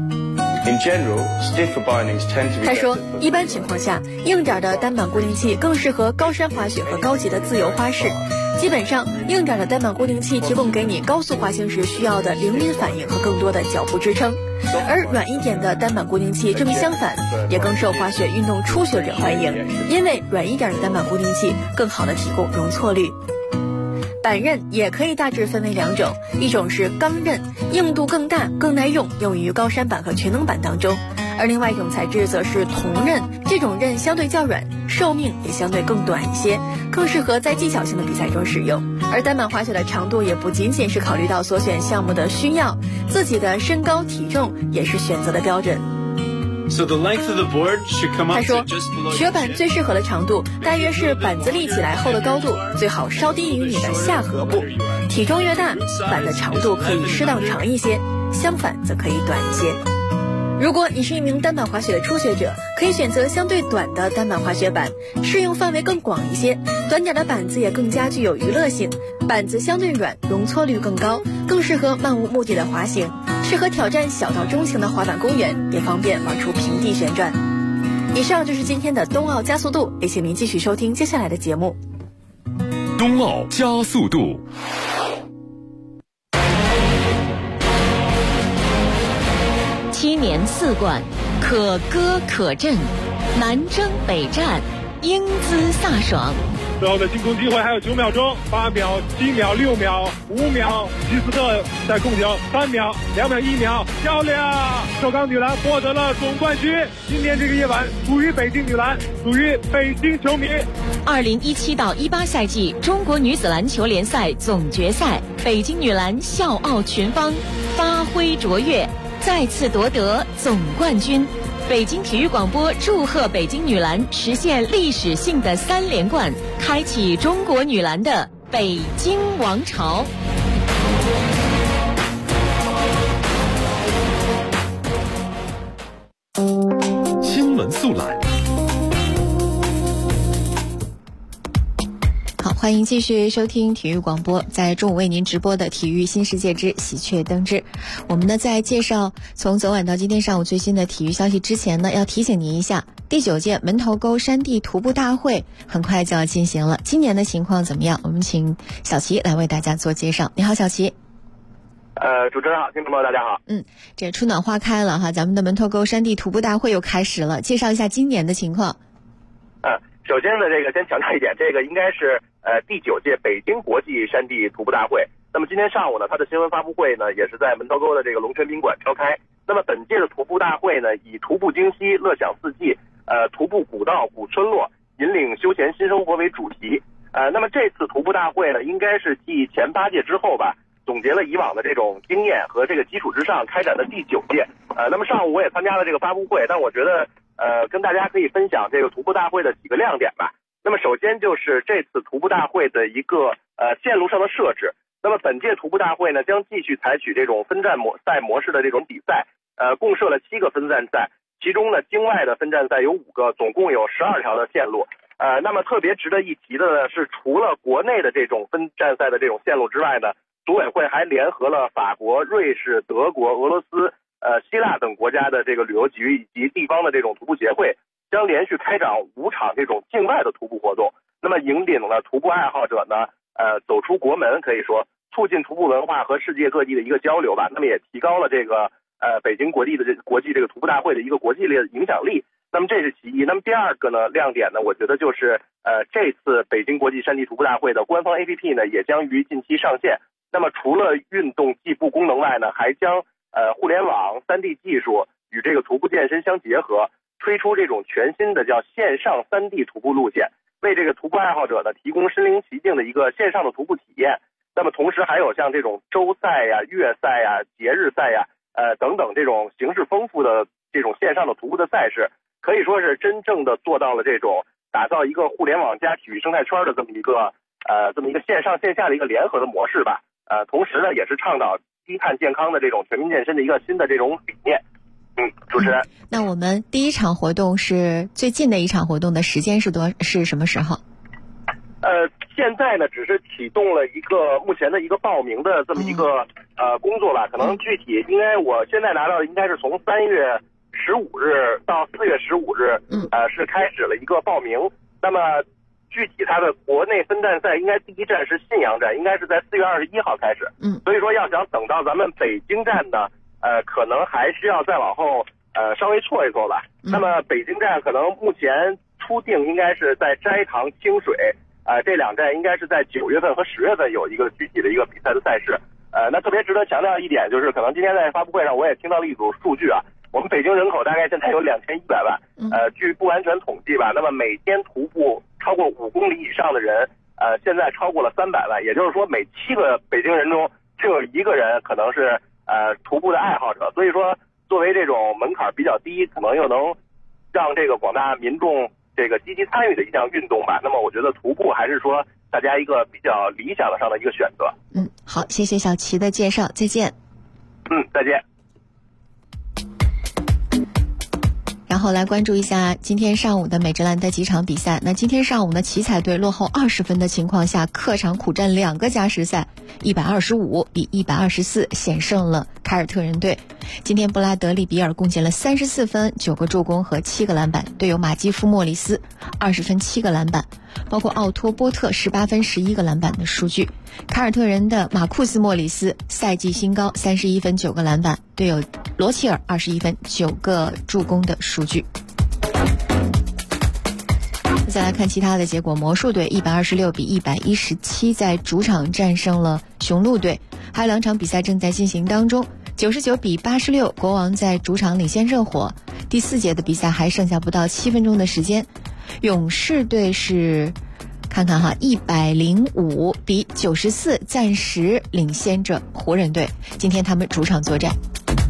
他说，一般情况下，硬点的单板固定器更适合高山滑雪和高级的自由花式。基本上，硬点的单板固定器提供给你高速滑行时需要的灵敏反应和更多的脚步支撑，而软一点的单板固定器正相反，也更受滑雪运动初学者欢迎，因为软一点的单板固定器更好的提供容错率。板刃也可以大致分为2种，一种是钢刃，硬度更大更耐用，用于高山板和全能板当中；而另外一种材质则是铜刃，这种刃相对较软，寿命也相对更短一些，更适合在技巧性的比赛中使用。而单板滑雪的长度也不仅仅是考虑到所选项目的需要，自己的身高体重也是选择的标准。 So the length of the board should come 他 up 说 to just below 雪 your 板 chin. 最适合的长度大约是板子立起来后的高度，最好稍低于你的下颌部。体重越大，板的长度可以适当长一些，相反则可以短一些。如果你是一名单板滑雪的初学者，可以选择相对短的单板滑雪板，适用范围更广一些。短点的板子也更加具有娱乐性，板子相对软，容错率更高，更适合漫无目的的滑行，适合挑战小到中型的滑板公园，也方便玩出平地旋转。以上就是今天的冬奥加速度，也请您继续收听接下来的节目。 冬奥加速度。 7年4冠，可歌可阵，南征北战，英姿飒爽。 最后的进攻机会还有9秒钟，8秒、7秒、6秒、5秒，吉斯特在控球，3秒、2秒、1秒，漂亮！首钢女篮获得了总冠军。今天这个夜晚属于北京女篮，属于北京球迷。 2017到18赛季中国女子篮球联赛总决赛，北京女篮笑傲群芳，发挥卓越，再次夺得总冠军。北京体育广播祝贺北京女篮实现历史性的3连冠，开启中国女篮的北京王朝。 新闻速览。 好，欢迎继续收听体育广播，在中午为您直播的体育新世界之喜鹊登之。我们呢在介绍从昨晚到今天上午最新的体育消息之前呢，要提醒您一下，第9届门头沟山地徒步大会很快就要进行了，今年的情况怎么样？我们请小齐来为大家做介绍。你好，小齐。 主持人好，听众朋友大家好。 这春暖花开了哈，咱们的门头沟山地徒步大会又开始了，介绍一下今年的情况。 首先呢，这个先强调一点，这个应该是第9届北京国际山地徒步大会。那么今天上午呢，它的新闻发布会呢，也是在门头沟的这个龙泉宾馆召开。那么本届的徒步大会呢，以徒步京西，乐享四季，徒步古道古村落，引领休闲新生活为主题。那么这次徒步大会呢，应该是继前8届之后吧，总结了以往的这种经验和这个基础之上开展的第9届。那么上午我也参加了这个发布会，但我觉得跟大家可以分享这个徒步大会的几个亮点吧。那么首先就是这次徒步大会的一个线路上的设置。那么本届徒步大会呢，将继续采取这种分站赛模式的这种比赛，共设了7个分站赛，其中呢境外的分站赛有5个，总共有12条的线路。那么特别值得一提的呢是，除了国内的这种分站赛的这种线路之外呢，组委会还联合了法国、瑞士、德国、俄罗斯、希腊等国家的这个旅游局以及地方的这种徒步协会，将连续开展5场这种境外的徒步活动。那么引领了徒步爱好者呢，走出国门，可以说促进徒步文化和世界各地的一个交流吧。那么也提高了这个北京国际这个徒步大会的一个国际的影响力。那么这是其一。那么第二个呢，亮点呢，我觉得就是这次北京国际山地徒步大会的官方 APP 呢，也将于近期上线。那么除了运动计步功能外呢，还将互联网、3D 技术与这个徒步健身相结合，推出这种全新的叫线上3D 徒步路线，为这个徒步爱好者呢提供身临其境的一个线上的徒步体验。那么同时还有像这种周赛呀、月赛呀、节日赛呀，等等这种形式丰富的这种线上的徒步的赛事，可以说是真正的做到了这种打造一个互联网加体育生态圈的这么一个线上线下的一个联合的模式吧。同时呢，也是倡导低碳健康的这种全民健身的一个新的这种理念。主持人， 那我们第一场活动是最近的一场活动的时间是什么时候？ 现在呢，只是启动了一个目前的一个报名的这么一个工作吧。可能具体应该我现在拿到的应该是从3月15日到4月15日，是开始了一个报名。那么具体它的国内分站赛应该第一站是信阳站，应该是在4月21号开始。所以说要想等到咱们北京站呢，可能还是要再往后稍微错一错吧。那么北京站可能目前初定应该是在斋堂、清水，这2站应该是在9月份和10月份有一个具体的一个比赛的赛事。那特别值得强调一点就是，可能今天在发布会上我也听到了一组数据啊，我们北京人口大概现在有2100万，据不完全统计吧，那么每天徒步超过5公里以上的人，现在超过了300万，也就是说每7个北京人中就有1个人可能是徒步的爱好者。所以说，作作为这种门槛比较低，可能又能让这个广大民众这个积极参与的一项运动吧。那么我觉得徒步还是说大家一个比较理想上的一个选择。 好，谢谢小齐的介绍，再见。 再见。 然后来关注一下今天上午的美职篮的几场比赛。那今天上午呢，奇彩队落后20分的情况下，客场苦战2个加时赛，125比124险胜了凯尔特人队。今天布拉德利比尔贡献了34分、9个助攻和7个篮板，队友马基夫莫里斯20分7个篮板，包括奥托波特18分11个篮板的数据。凯尔特人的马库斯莫里斯赛季新高31分9个篮板，队友罗齐尔21分9个助攻的数据。再来看其他的结果，魔术队126比117在主场战胜了雄鹿队，还有2场比赛正在进行当中。99比86，国王在主场领先热火。第4节的比赛还剩下不到7分钟的时间，勇士队是看看哈，105比94暂时领先着湖人队。今天他们主场作战。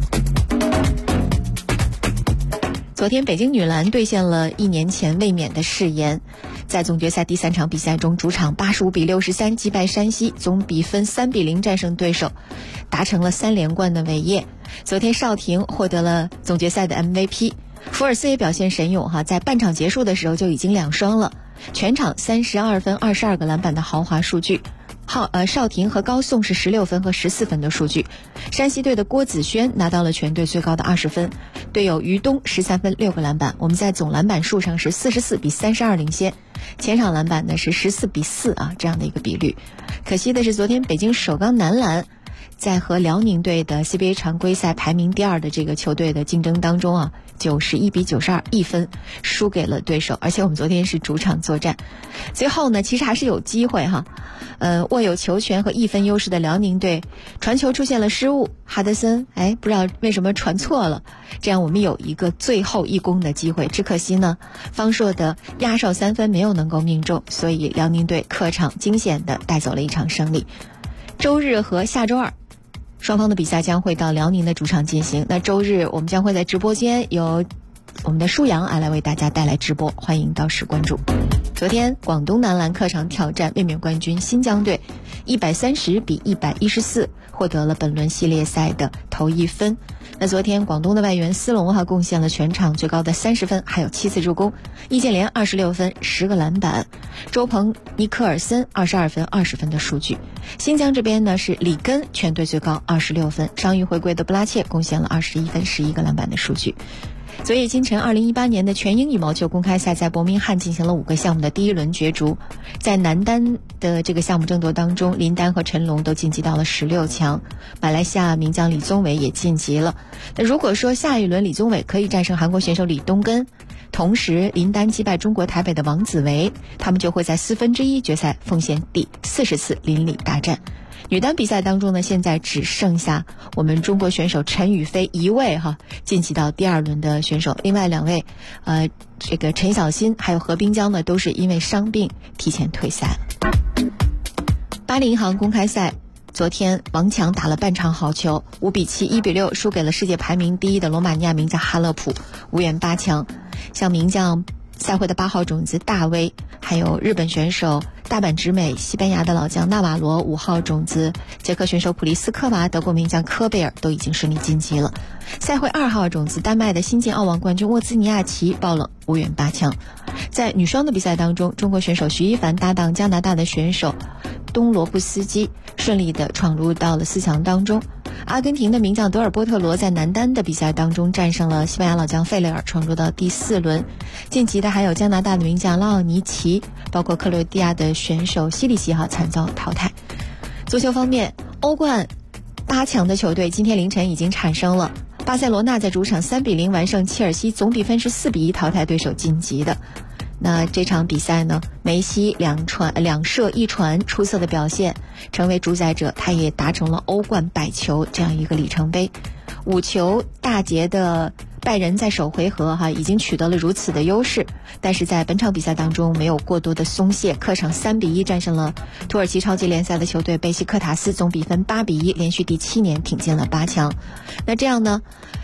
昨天北京女篮兑现了1年前卫冕的誓言，在总决赛第3场比赛中，主场85比63击败山西，总比分3比0战胜对手，达成了3连冠的伟业。昨天邵婷获得了总决赛的 MVP， 福尔斯也表现神勇哈，在半场结束的时候就已经2双了，全场32分22个篮板的豪华数据。邵婷和高颂是16分和14分的数据。山西队的郭子轩拿到了全队最高的20分，队友于东13分6个篮板。我们在总篮板数上是44比32领先，前场篮板呢是14比4啊，这样的一个比率。可惜的是，昨天北京首钢男篮在和辽宁队的 CBA 常规赛排名第2的这个球队的竞争当中啊，91比92，一分输给了对手，而且我们昨天是主场作战。最后呢，其实还是有机会哈，握有球权和1分优势的辽宁队传球出现了失误，哈德森不知道为什么传错了，这样我们有一个最后一攻的机会，只可惜呢方硕的压哨3分没有能够命中，所以辽宁队客场惊险的带走了一场胜利。周日和下周2双方的比赛将会到辽宁的主场进行。那周日我们将会在直播间由我们的舒阳来为大家带来直播，欢迎到时关注。昨天广东男篮客场挑战卫冕冠军新疆队，130比114获得了本轮系列赛的头1分。那昨天广东的外援斯隆贡献了全场最高的30分，还有7次助攻。易建联26分10个篮板，周鹏尼克尔森22分20分的数据。新疆这边呢是里根全队最高26分，伤愈回归的布拉切贡献了21分11个篮板的数据。昨夜今晨2018年的全英羽毛球公开赛在伯明翰进行了5个项目的第1轮角逐，在男单的这个项目争夺当中，林丹和陈龙都晋级到了16强，马来西亚名将李宗伟也晋级了。那如果说下一轮李宗伟可以战胜韩国选手李东根，同时林丹击败中国台北的王子维，他们就会在1/4决赛奉献第40次邻里大战。女单比赛当中呢，现在只剩下我们中国选手陈雨菲一位晋级到第2轮的选手，另外2位这个陈小新还有何冰娇呢，都是因为伤病提前退赛。巴黎银行公开赛昨天王强打了半场好球，5比7、1比6输给了世界排名第1的罗马尼亚名将哈勒普，无缘8强。像名将赛会的8号种子大卫，还有日本选手大阪直美、西班牙的老将纳瓦罗、5号种子捷克选手普利斯科娃、德国名将科贝尔都已经顺利晋级了。赛会2号种子丹麦的新晋奥网冠军沃兹尼亚奇爆冷，无缘8强。在女双的比赛当中，中国选手徐一凡搭档加拿大的选手东罗布斯基，顺利的闯入到了4强当中。阿根廷的名将德尔波特罗在男单的比赛当中战胜了西班牙老将费雷尔，闯入到第4轮。晋级的还有加拿大的名将拉奥尼奇，包括克罗地亚的选手西里奇惨遭淘汰。足球方面，欧冠8强的球队今天凌晨已经产生了。巴塞罗那在主场3比0完胜切尔西，总比分是4比1淘汰对手晋级的。那这场比赛呢，梅西2射1传出色的表现，成为主宰者，他也达成了欧冠100球这样一个里程碑。5球大捷的拜仁在首回合已经取得了如此的优势，但是在本场比赛当中没有过多的松懈，客场3比1战胜了土耳其超级联赛的球队贝西克塔斯，总比分8比1，连续第7年挺进了8强。那这样呢，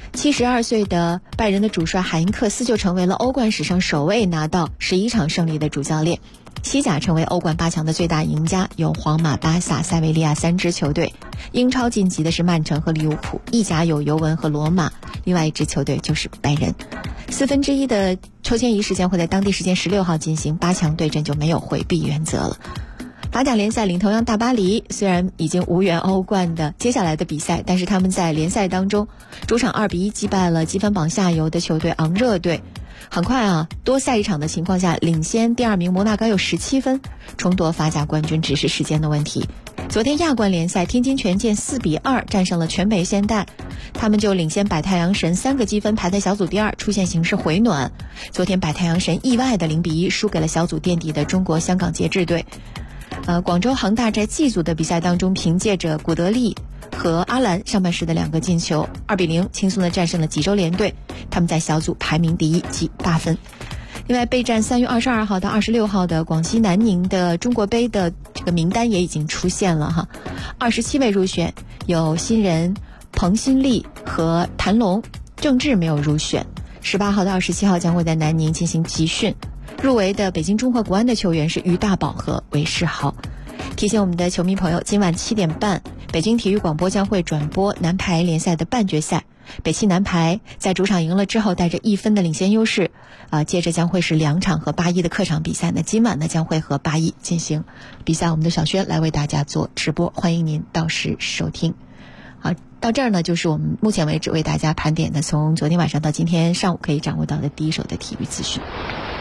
72岁的拜仁的主帅海因克斯就成为了欧冠史上首位拿到11场胜利的主教练。西甲成为欧冠8强的最大赢家，有皇马、巴萨、塞维利亚3支球队。英超晋级的是曼城和利物浦，意甲有尤文和罗马，另外一支球队就是拜仁。1/4的抽签仪式将会在当地时间16号进行，8强对阵就没有回避原则了。法甲联赛领头羊大巴黎虽然已经无缘欧冠的接下来的比赛，但是他们在联赛当中主场2-1击败了积分榜下游的球队昂热队。很快多赛一场的情况下，领先第2名摩纳哥有17分，重夺法甲冠军只是时间的问题。昨天亚冠联赛，天津权健4-2战胜了全北现代，他们就领先百太阳神3个积分，排在小组第2，出现形势回暖。昨天百太阳神意外的0-1输给了小组垫底的中国香港节制队。广州恒大在 G 组的比赛当中，凭借着古德利和阿兰上半时的2个进球，2-0轻松地战胜了济州联队，他们在小组排名第1，积8分。另外，备战3月22号到26号的广西南宁的中国杯的这个名单也已经出现了哈，27位入选，有新人彭新丽和谭龙，郑智没有入选。18号到27号将会在南宁进行集训。入围的北京中赫国安的球员是于大宝和韦世豪。提醒我们的球迷朋友，今晚7点半，北京体育广播将会转播男排联赛的半决赛。北汽男排在主场赢了之后，带着1分的领先优势，接着将会是2场和8-1的客场比赛。那今晚呢将会和8-1进行比赛，我们的小轩来为大家做直播，欢迎您到时收听。好，到这儿呢就是我们目前为止为大家盘点的从昨天晚上到今天上午可以掌握到的第一手的体育资讯。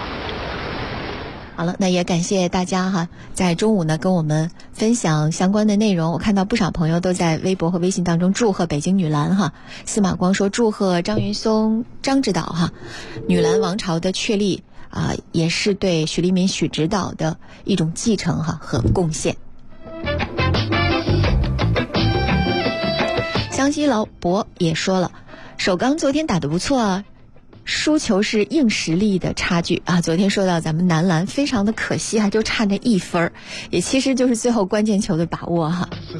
好了，那也感谢大家在中午呢跟我们分享相关的内容。我看到不少朋友都在微博和微信当中祝贺北京女篮司马光说祝贺张云松、张指导女篮王朝的确立也是对许利民许指导的一种继承和贡献。湘西老伯也说了，首钢昨天打得不错输球是硬实力的差距昨天说到咱们男篮非常的可惜就差那1分，也其实就是最后关键球的把握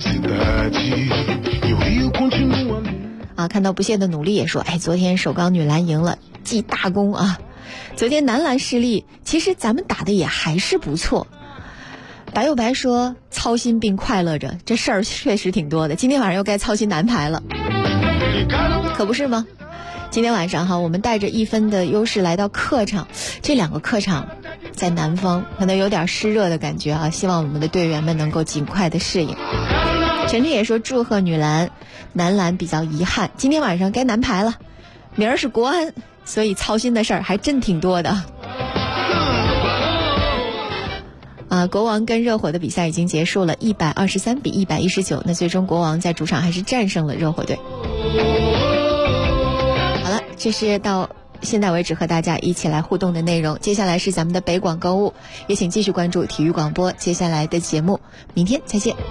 看到不懈的努力也说昨天首钢女篮赢了，记大功昨天男篮失利，其实咱们打的也还是不错。白又白说操心并快乐着，这事儿确实挺多的，今天晚上又该操心男排了，可不是吗？今天晚上我们带着1分的优势来到客场，这2个客场在南方可能有点湿热的感觉希望我们的队员们能够尽快的适应。陈丽也说祝贺女篮，男篮比较遗憾，今天晚上该男排了，明儿是国安，所以操心的事儿还真挺多的。国王跟热火的比赛已经结束了，123-119，那最终国王在主场还是战胜了热火队。这是到现在为止和大家一起来互动的内容，接下来是咱们的北广购物，也请继续关注体育广播接下来的节目，明天再见。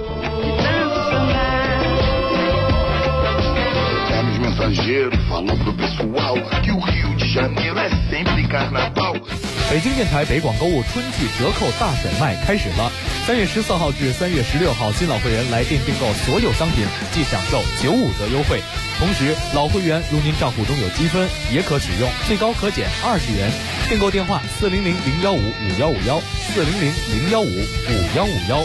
北京电台北广购物春季折扣大甩卖开始了，3月14号至3月16号，新老会员来店订购所有商品即享受95折优惠。同时，老会员如您账户中有积分，也可使用，最高可减20元。订购电话400-015-5151，400-015-5151。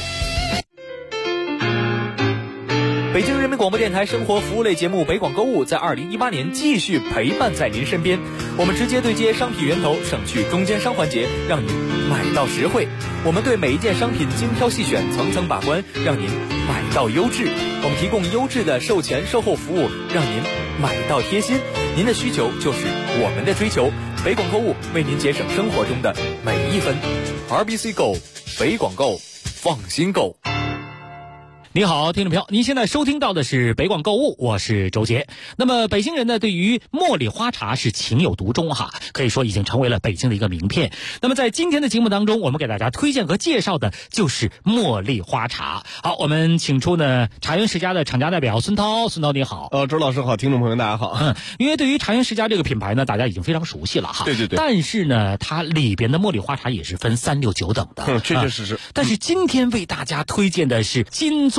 北京人民广播电台生活服务类节目北广购物在2018年继续陪伴在您身边，我们直接对接商品源头，省去中间商环节，让您买到实惠。我们对每一件商品精挑细选，层层把关，让您买到优质。我们提供优质的售前售后服务，让您买到贴心。您的需求就是我们的追求，北广购物为您节省生活中的每一分。RBC Go， 北广购，放心购。 你好，听众朋友，您现在收听到的是北广购物，我是周杰。那么北京人呢，对于茉莉花茶是情有独钟可以说已经成为了北京的一个名片。那么在今天的节目当中，我们给大家推荐和介绍的就是茉莉花茶。好，我们请出呢茶园世家的厂家代表孙涛。孙涛你好。 周老师好，听众朋友大家好。 因为对于茶园世家这个品牌呢，大家已经非常熟悉了对对对。 但是呢，它里边的茉莉花茶也是分3、6、9等的。 确确实实。 但是今天为大家推荐的是金樽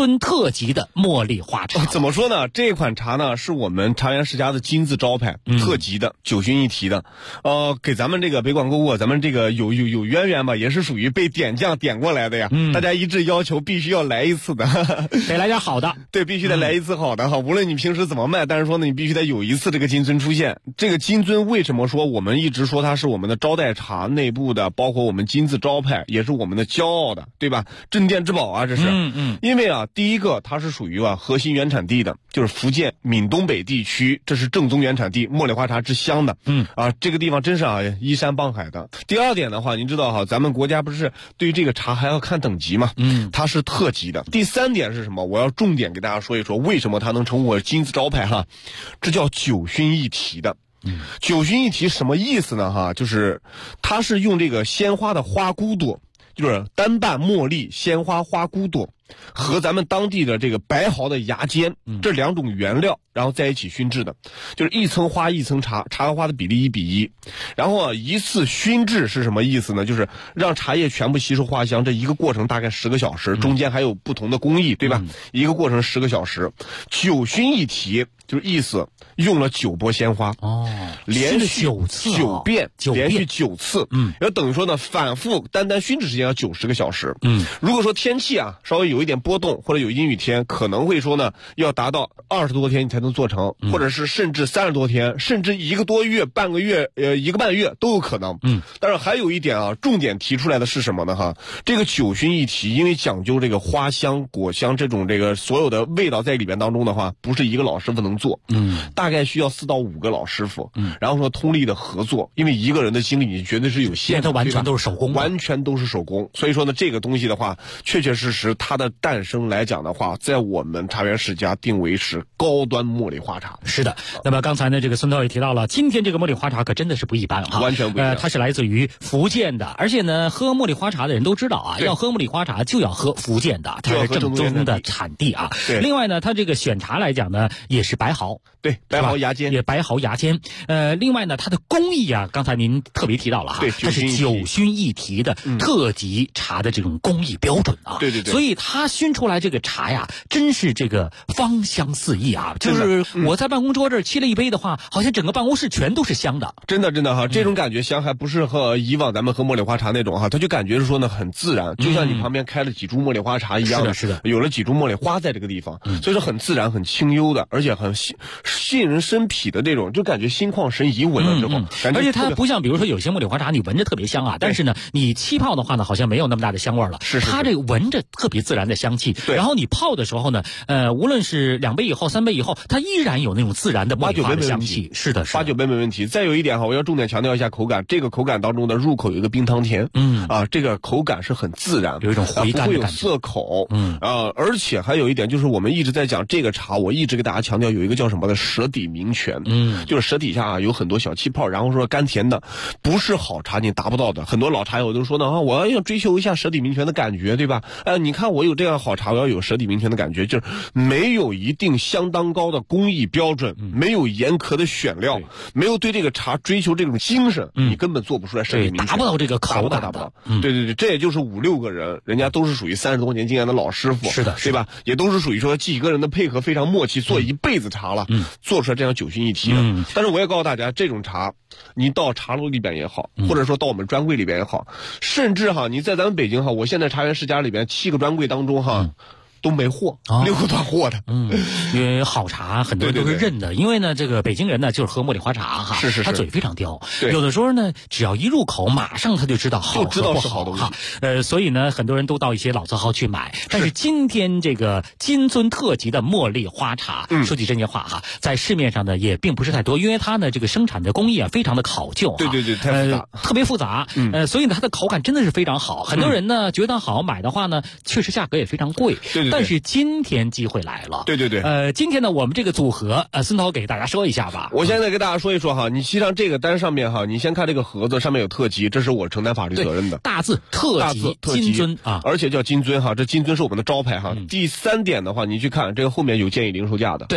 尊特级的茉莉花茶。 怎么说呢？这款茶呢是我们茶园世家的金字招牌，特级的，9熏一提的。给咱们这个北广购物，咱们这个有渊源吧，也是属于被点将点过来的呀。大家一致要求必须要来一次的， 得来点好的。 对，必须得来一次好的哈。无论你平时怎么卖，但是说呢，你必须得有一次这个金尊出现。这个金尊为什么说我们一直说它是我们的招待茶内部的，包括我们金字招牌，也是我们的骄傲的，对吧？镇店之宝啊，这是。因为啊，第一个它是属于核心原产地的，就是福建闽东北地区，这是正宗原产地，茉莉花茶之乡的。这个地方真是依山傍海的。第二点的话，您知道哈，咱们国家不是对于这个茶还要看等级嘛？它是特级的。第三点是什么？我要重点给大家说一说，为什么它能成为金字招牌哈？这叫9熏一提的。9熏一提什么意思呢？哈，就是它是用这个鲜花的花骨朵，就是单瓣茉莉鲜花花骨朵和咱们当地的这个白毫的芽尖，这2种原料然后在一起熏制的，就是一层花一层茶，茶和花的比例1比1。然后一次熏制是什么意思呢？就是让茶叶全部吸收花香，这一个过程大概10个小时，中间还有不同的工艺，对吧？一个过程10个小时。9熏一提就是意思用了9波鲜花，连续9次9遍，连续9次，要等于说呢，反复单熏制时间要90个小时。如果说天气稍微有一点波动或者有阴雨天，可能会说呢要达到20多天你才能做成，或者是甚至30多天，甚至1个多月、半个月、1个半月都有可能。但是还有一点重点提出来的是什么呢？哈，这个9熏一提，因为讲究这个花香、果香这种这个所有的味道在里边当中的话，不是一个老师傅能做，大概需要4到5个老师傅，然后说通力的合作，因为一个人的精力你绝对是有限的， 它完全都是手工， 完全都是手工。所以说呢，这个东西的话，确确实实它的诞生来讲的话，在我们茶园世家定为是高端茉莉花茶。 是的，那么刚才呢，这个孙涛也提到了，今天这个茉莉花茶可真的是不一般哈， 完全不一样。 它是来自于福建的，而且呢，喝茉莉花茶的人都知道要喝茉莉花茶就要喝福建的，它是正宗的产地啊。另外呢，它这个选茶来讲呢，也是白毫， 对，白毫芽尖， 也白毫芽尖。另外呢，它的工艺刚才您特别提到了哈，它是9熏一提的特级茶的这种工艺标准啊。 对， 所以它熏出来这个茶呀，真是这个芳香四溢啊！就是我在办公桌这儿沏了一杯的话，好像整个办公室全都是香的。 真的哈，这种感觉香还不是和以往咱们喝茉莉花茶那种哈，它就感觉是说呢很自然，就像你旁边开了几株茉莉花茶一样的， 是的， 有了几株茉莉花在这个地方，所以说很自然、很清幽的，而且很吸引人身脾的这种，就感觉心旷神怡，闻了之后， 而且它不像比如说有些茉莉花茶你闻着特别香但是呢你气泡的话呢好像没有那么大的香味了，它这个闻着特别自然的香气，然后你泡的时候呢无论是2杯以后3杯以后，它依然有那种自然的茉莉花的香气。是的 ，8、9杯没问题。再有一点我要重点强调一下口感，这个口感当中的入口有一个冰糖甜，这个口感是很自然， 有一种回甘的感觉， 不会有涩口，而且还有一点就是我们一直在讲这个茶，我一直给大家强调有一个叫什么的舌底明泉，就是舌底下有很多小气泡，然后说甘甜的，不是好茶你达不到的。很多老茶友都说呢我要追求一下舌底明泉的感觉，对吧？你看我有这样好茶，我要有舌底明泉的感觉，就是没有一定相当高的工艺标准，没有严苛的选料，没有对这个茶追求这种精神，你根本做不出来舌底明泉， 达不到这个口感， 达不到。对，这也就是5、6个人，人家都是属于30多年经验的老师傅， 是的， 对吧？也都是属于说几个人的配合非常默契，做一辈子茶了，做出来这样9熏一提的。但是我也告诉大家，这种茶你到茶楼里边也好，或者说到我们专柜里边也好，甚至你在咱们北京我现在茶园世家里边7个专柜当中都没货，6个断货的。 因为好茶很多人都是认的，因为呢，这个北京人呢就是喝茉莉花茶是他嘴非常刁，有的时候呢，只要一入口，马上他就知道好和不好哈。所以呢，很多人都到一些老字号去买。但是今天这个金尊特级的茉莉花茶，说句真心话在市面上呢也并不是太多，因为它呢这个生产的工艺非常的考究， 对，太复杂， 特别复杂。所以呢，它的口感真的是非常好。很多人呢觉得好买的话呢，确实价格也非常贵。 对。 但是今天机会来了， 对。 今天呢，我们这个组合，孙涛给大家说一下吧。 我现在给大家说一说你沏上这个单上面你先看这个盒子上面有特级，这是我承担法律责任的， 大字特级金尊而且叫金尊这金尊是我们的招牌第3点的话，你去看这个后面有建议零售价的， 对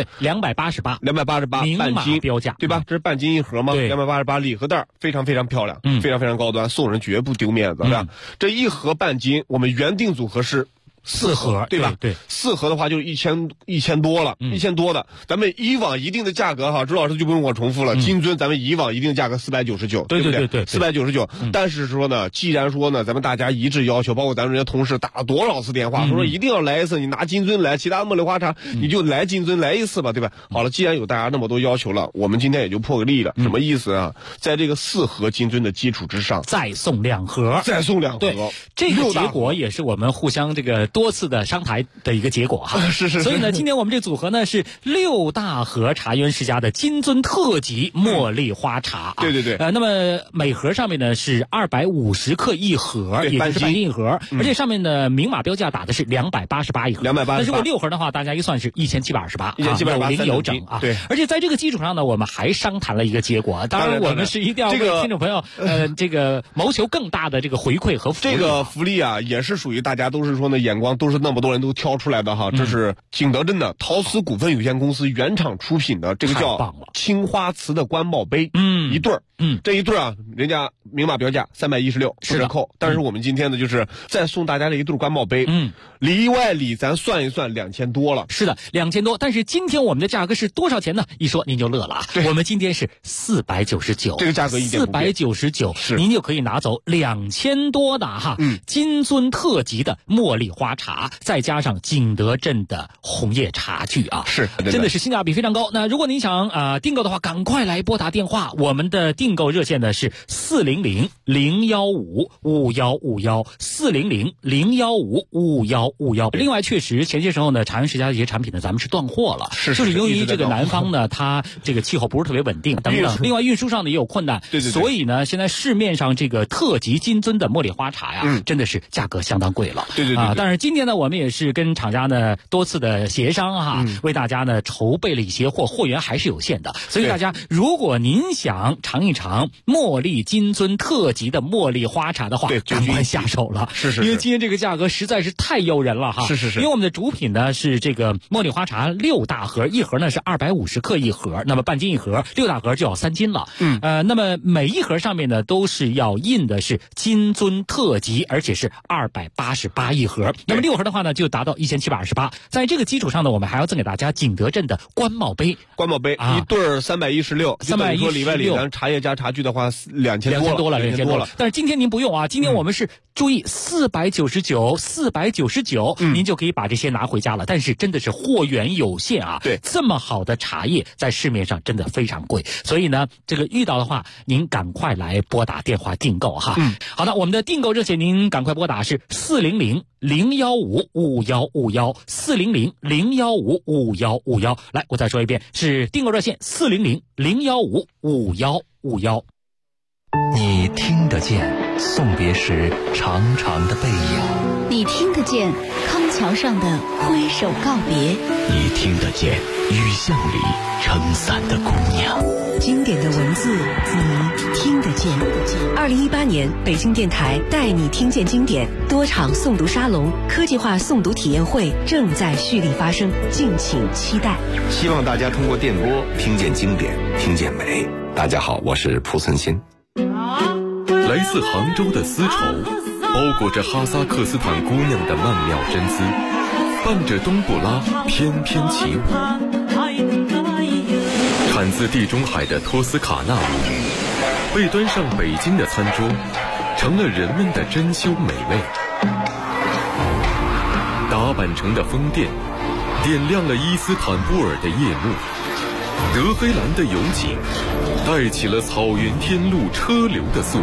，288 明码标价， 对吧？这是半斤一盒吗？288礼盒袋非常非常漂亮，非常非常高端，送人绝不丢面子，对吧？这一盒半斤，我们原定组合是 4盒， 对吧？ 对 ，4盒的话就是1000多了，1000多的。咱们以往一定的价格哈，周老师就不用我重复了。金樽咱们以往一定价格499，对不对？499。但是说呢，既然说呢，咱们大家一致要求，包括咱们人家同事打了多少次电话，说一定要来一次，你拿金樽来，其他茉莉花茶你就来金樽来一次吧，对吧？好了，既然有大家那么多要求了，我们今天也就破个例了。什么意思啊？在这个4盒金樽的基础之上， 再送2盒， 对， 这个结果也是我们互相这个多次的商谈的一个结果哈。 是。 所以呢，今天我们这组合呢是6大盒茶园世家的金樽特级茉莉花茶。 对。 那么每盒上面呢是250克一盒，也就是半斤一盒，而且上面的明码标价打的是288一盒。但如果6盒的话，大家一算是1728，有零有整啊。 对。 而且在这个基础上呢，我们还商谈了一个结果。当然，我们是一定要为听众朋友这个谋求更大的这个回馈和福利。 这个福利啊，也是属于大家都是说呢，眼光都是那么多人都挑出来的哈。这是景德镇的陶瓷股份有限公司原厂出品的，这个叫青花瓷的官帽杯，一对儿。这一对啊，人家明码标价316，不折扣。但是我们今天呢，就是再送大家这一对官帽杯，里外里咱算一算2000多了。 是的，2000多。但是今天我们的价格是多少钱呢？一说您就乐了啊！我们今天是499， 这个价格一点不变 499，您就可以拿走2000多的金樽特级的茉莉花茶，再加上景德镇的红叶茶具啊，真的是性价比非常高。那如果您想订购的话，赶快来拨打电话，我们的订购热线呢是400-015-5151，400-015-5151。另外，确实前些时候呢，茶园世家的一些产品呢，咱们是断货了，就是由于这个南方呢，它这个气候不是特别稳定等等，另外运输上呢也有困难，所以呢，现在市面上这个特级金樽的茉莉花茶呀，真的是价格相当贵了。 对。 但是今天呢，我们也是跟厂家呢多次的协商为大家呢筹备了一些货源还是有限的，所以大家如果您想尝一尝茉莉金樽特级的茉莉花茶的话，赶快下手了。 是。 因为今天这个价格实在是太诱人了哈。 是。 因为我们的主品呢是这个茉莉花茶6大盒，一盒呢是250克一盒，那么半斤一盒，6大盒就要3斤了。那么每一盒上面呢都是要印的是金樽特级，而且是288一盒。那么6盒的话呢就达到1728。在这个基础上呢，我们还要赠给大家景德镇的官帽杯， 一对316，里外里咱茶叶加茶具的话2000多了。 但是今天您不用啊，今天我们是注意499，您就可以把这些拿回家了。但是真的是货源有限啊，这么好的茶叶在市面上真的非常贵，所以呢，这个遇到的话，您赶快来拨打电话订购哈。好的，我们的订购热线您赶快拨打是400-015-5151，400-015-5151。来，我再说一遍，是订购热线400-015-5151。 你听得见送别时长长的背影， 你听得见康桥上的挥手告别， 你听得见雨巷里撑伞的姑娘。 经典的文字，你听得见。2018年，北京电台带你听见经典多场诵读沙龙、科技化诵读体验会正在蓄力发生，敬请期待。 希望大家通过电波听见经典，听见美。大家好，我是蒲存昕。 来自杭州的丝绸，包裹着哈萨克斯坦姑娘的曼妙真姿，伴着冬不拉翩翩起舞。产自地中海的托斯卡纳舞，被端上北京的餐桌，成了人们的珍馐美味。打扮成的风电，点亮了伊斯坦布尔的夜幕。德黑兰的油井，带起了草原天路车流的速度。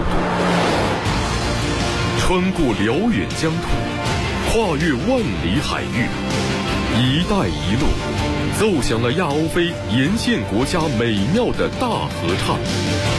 穿过辽远疆土，跨越万里海域，一带一路奏响了亚欧非沿线国家美妙的大合唱。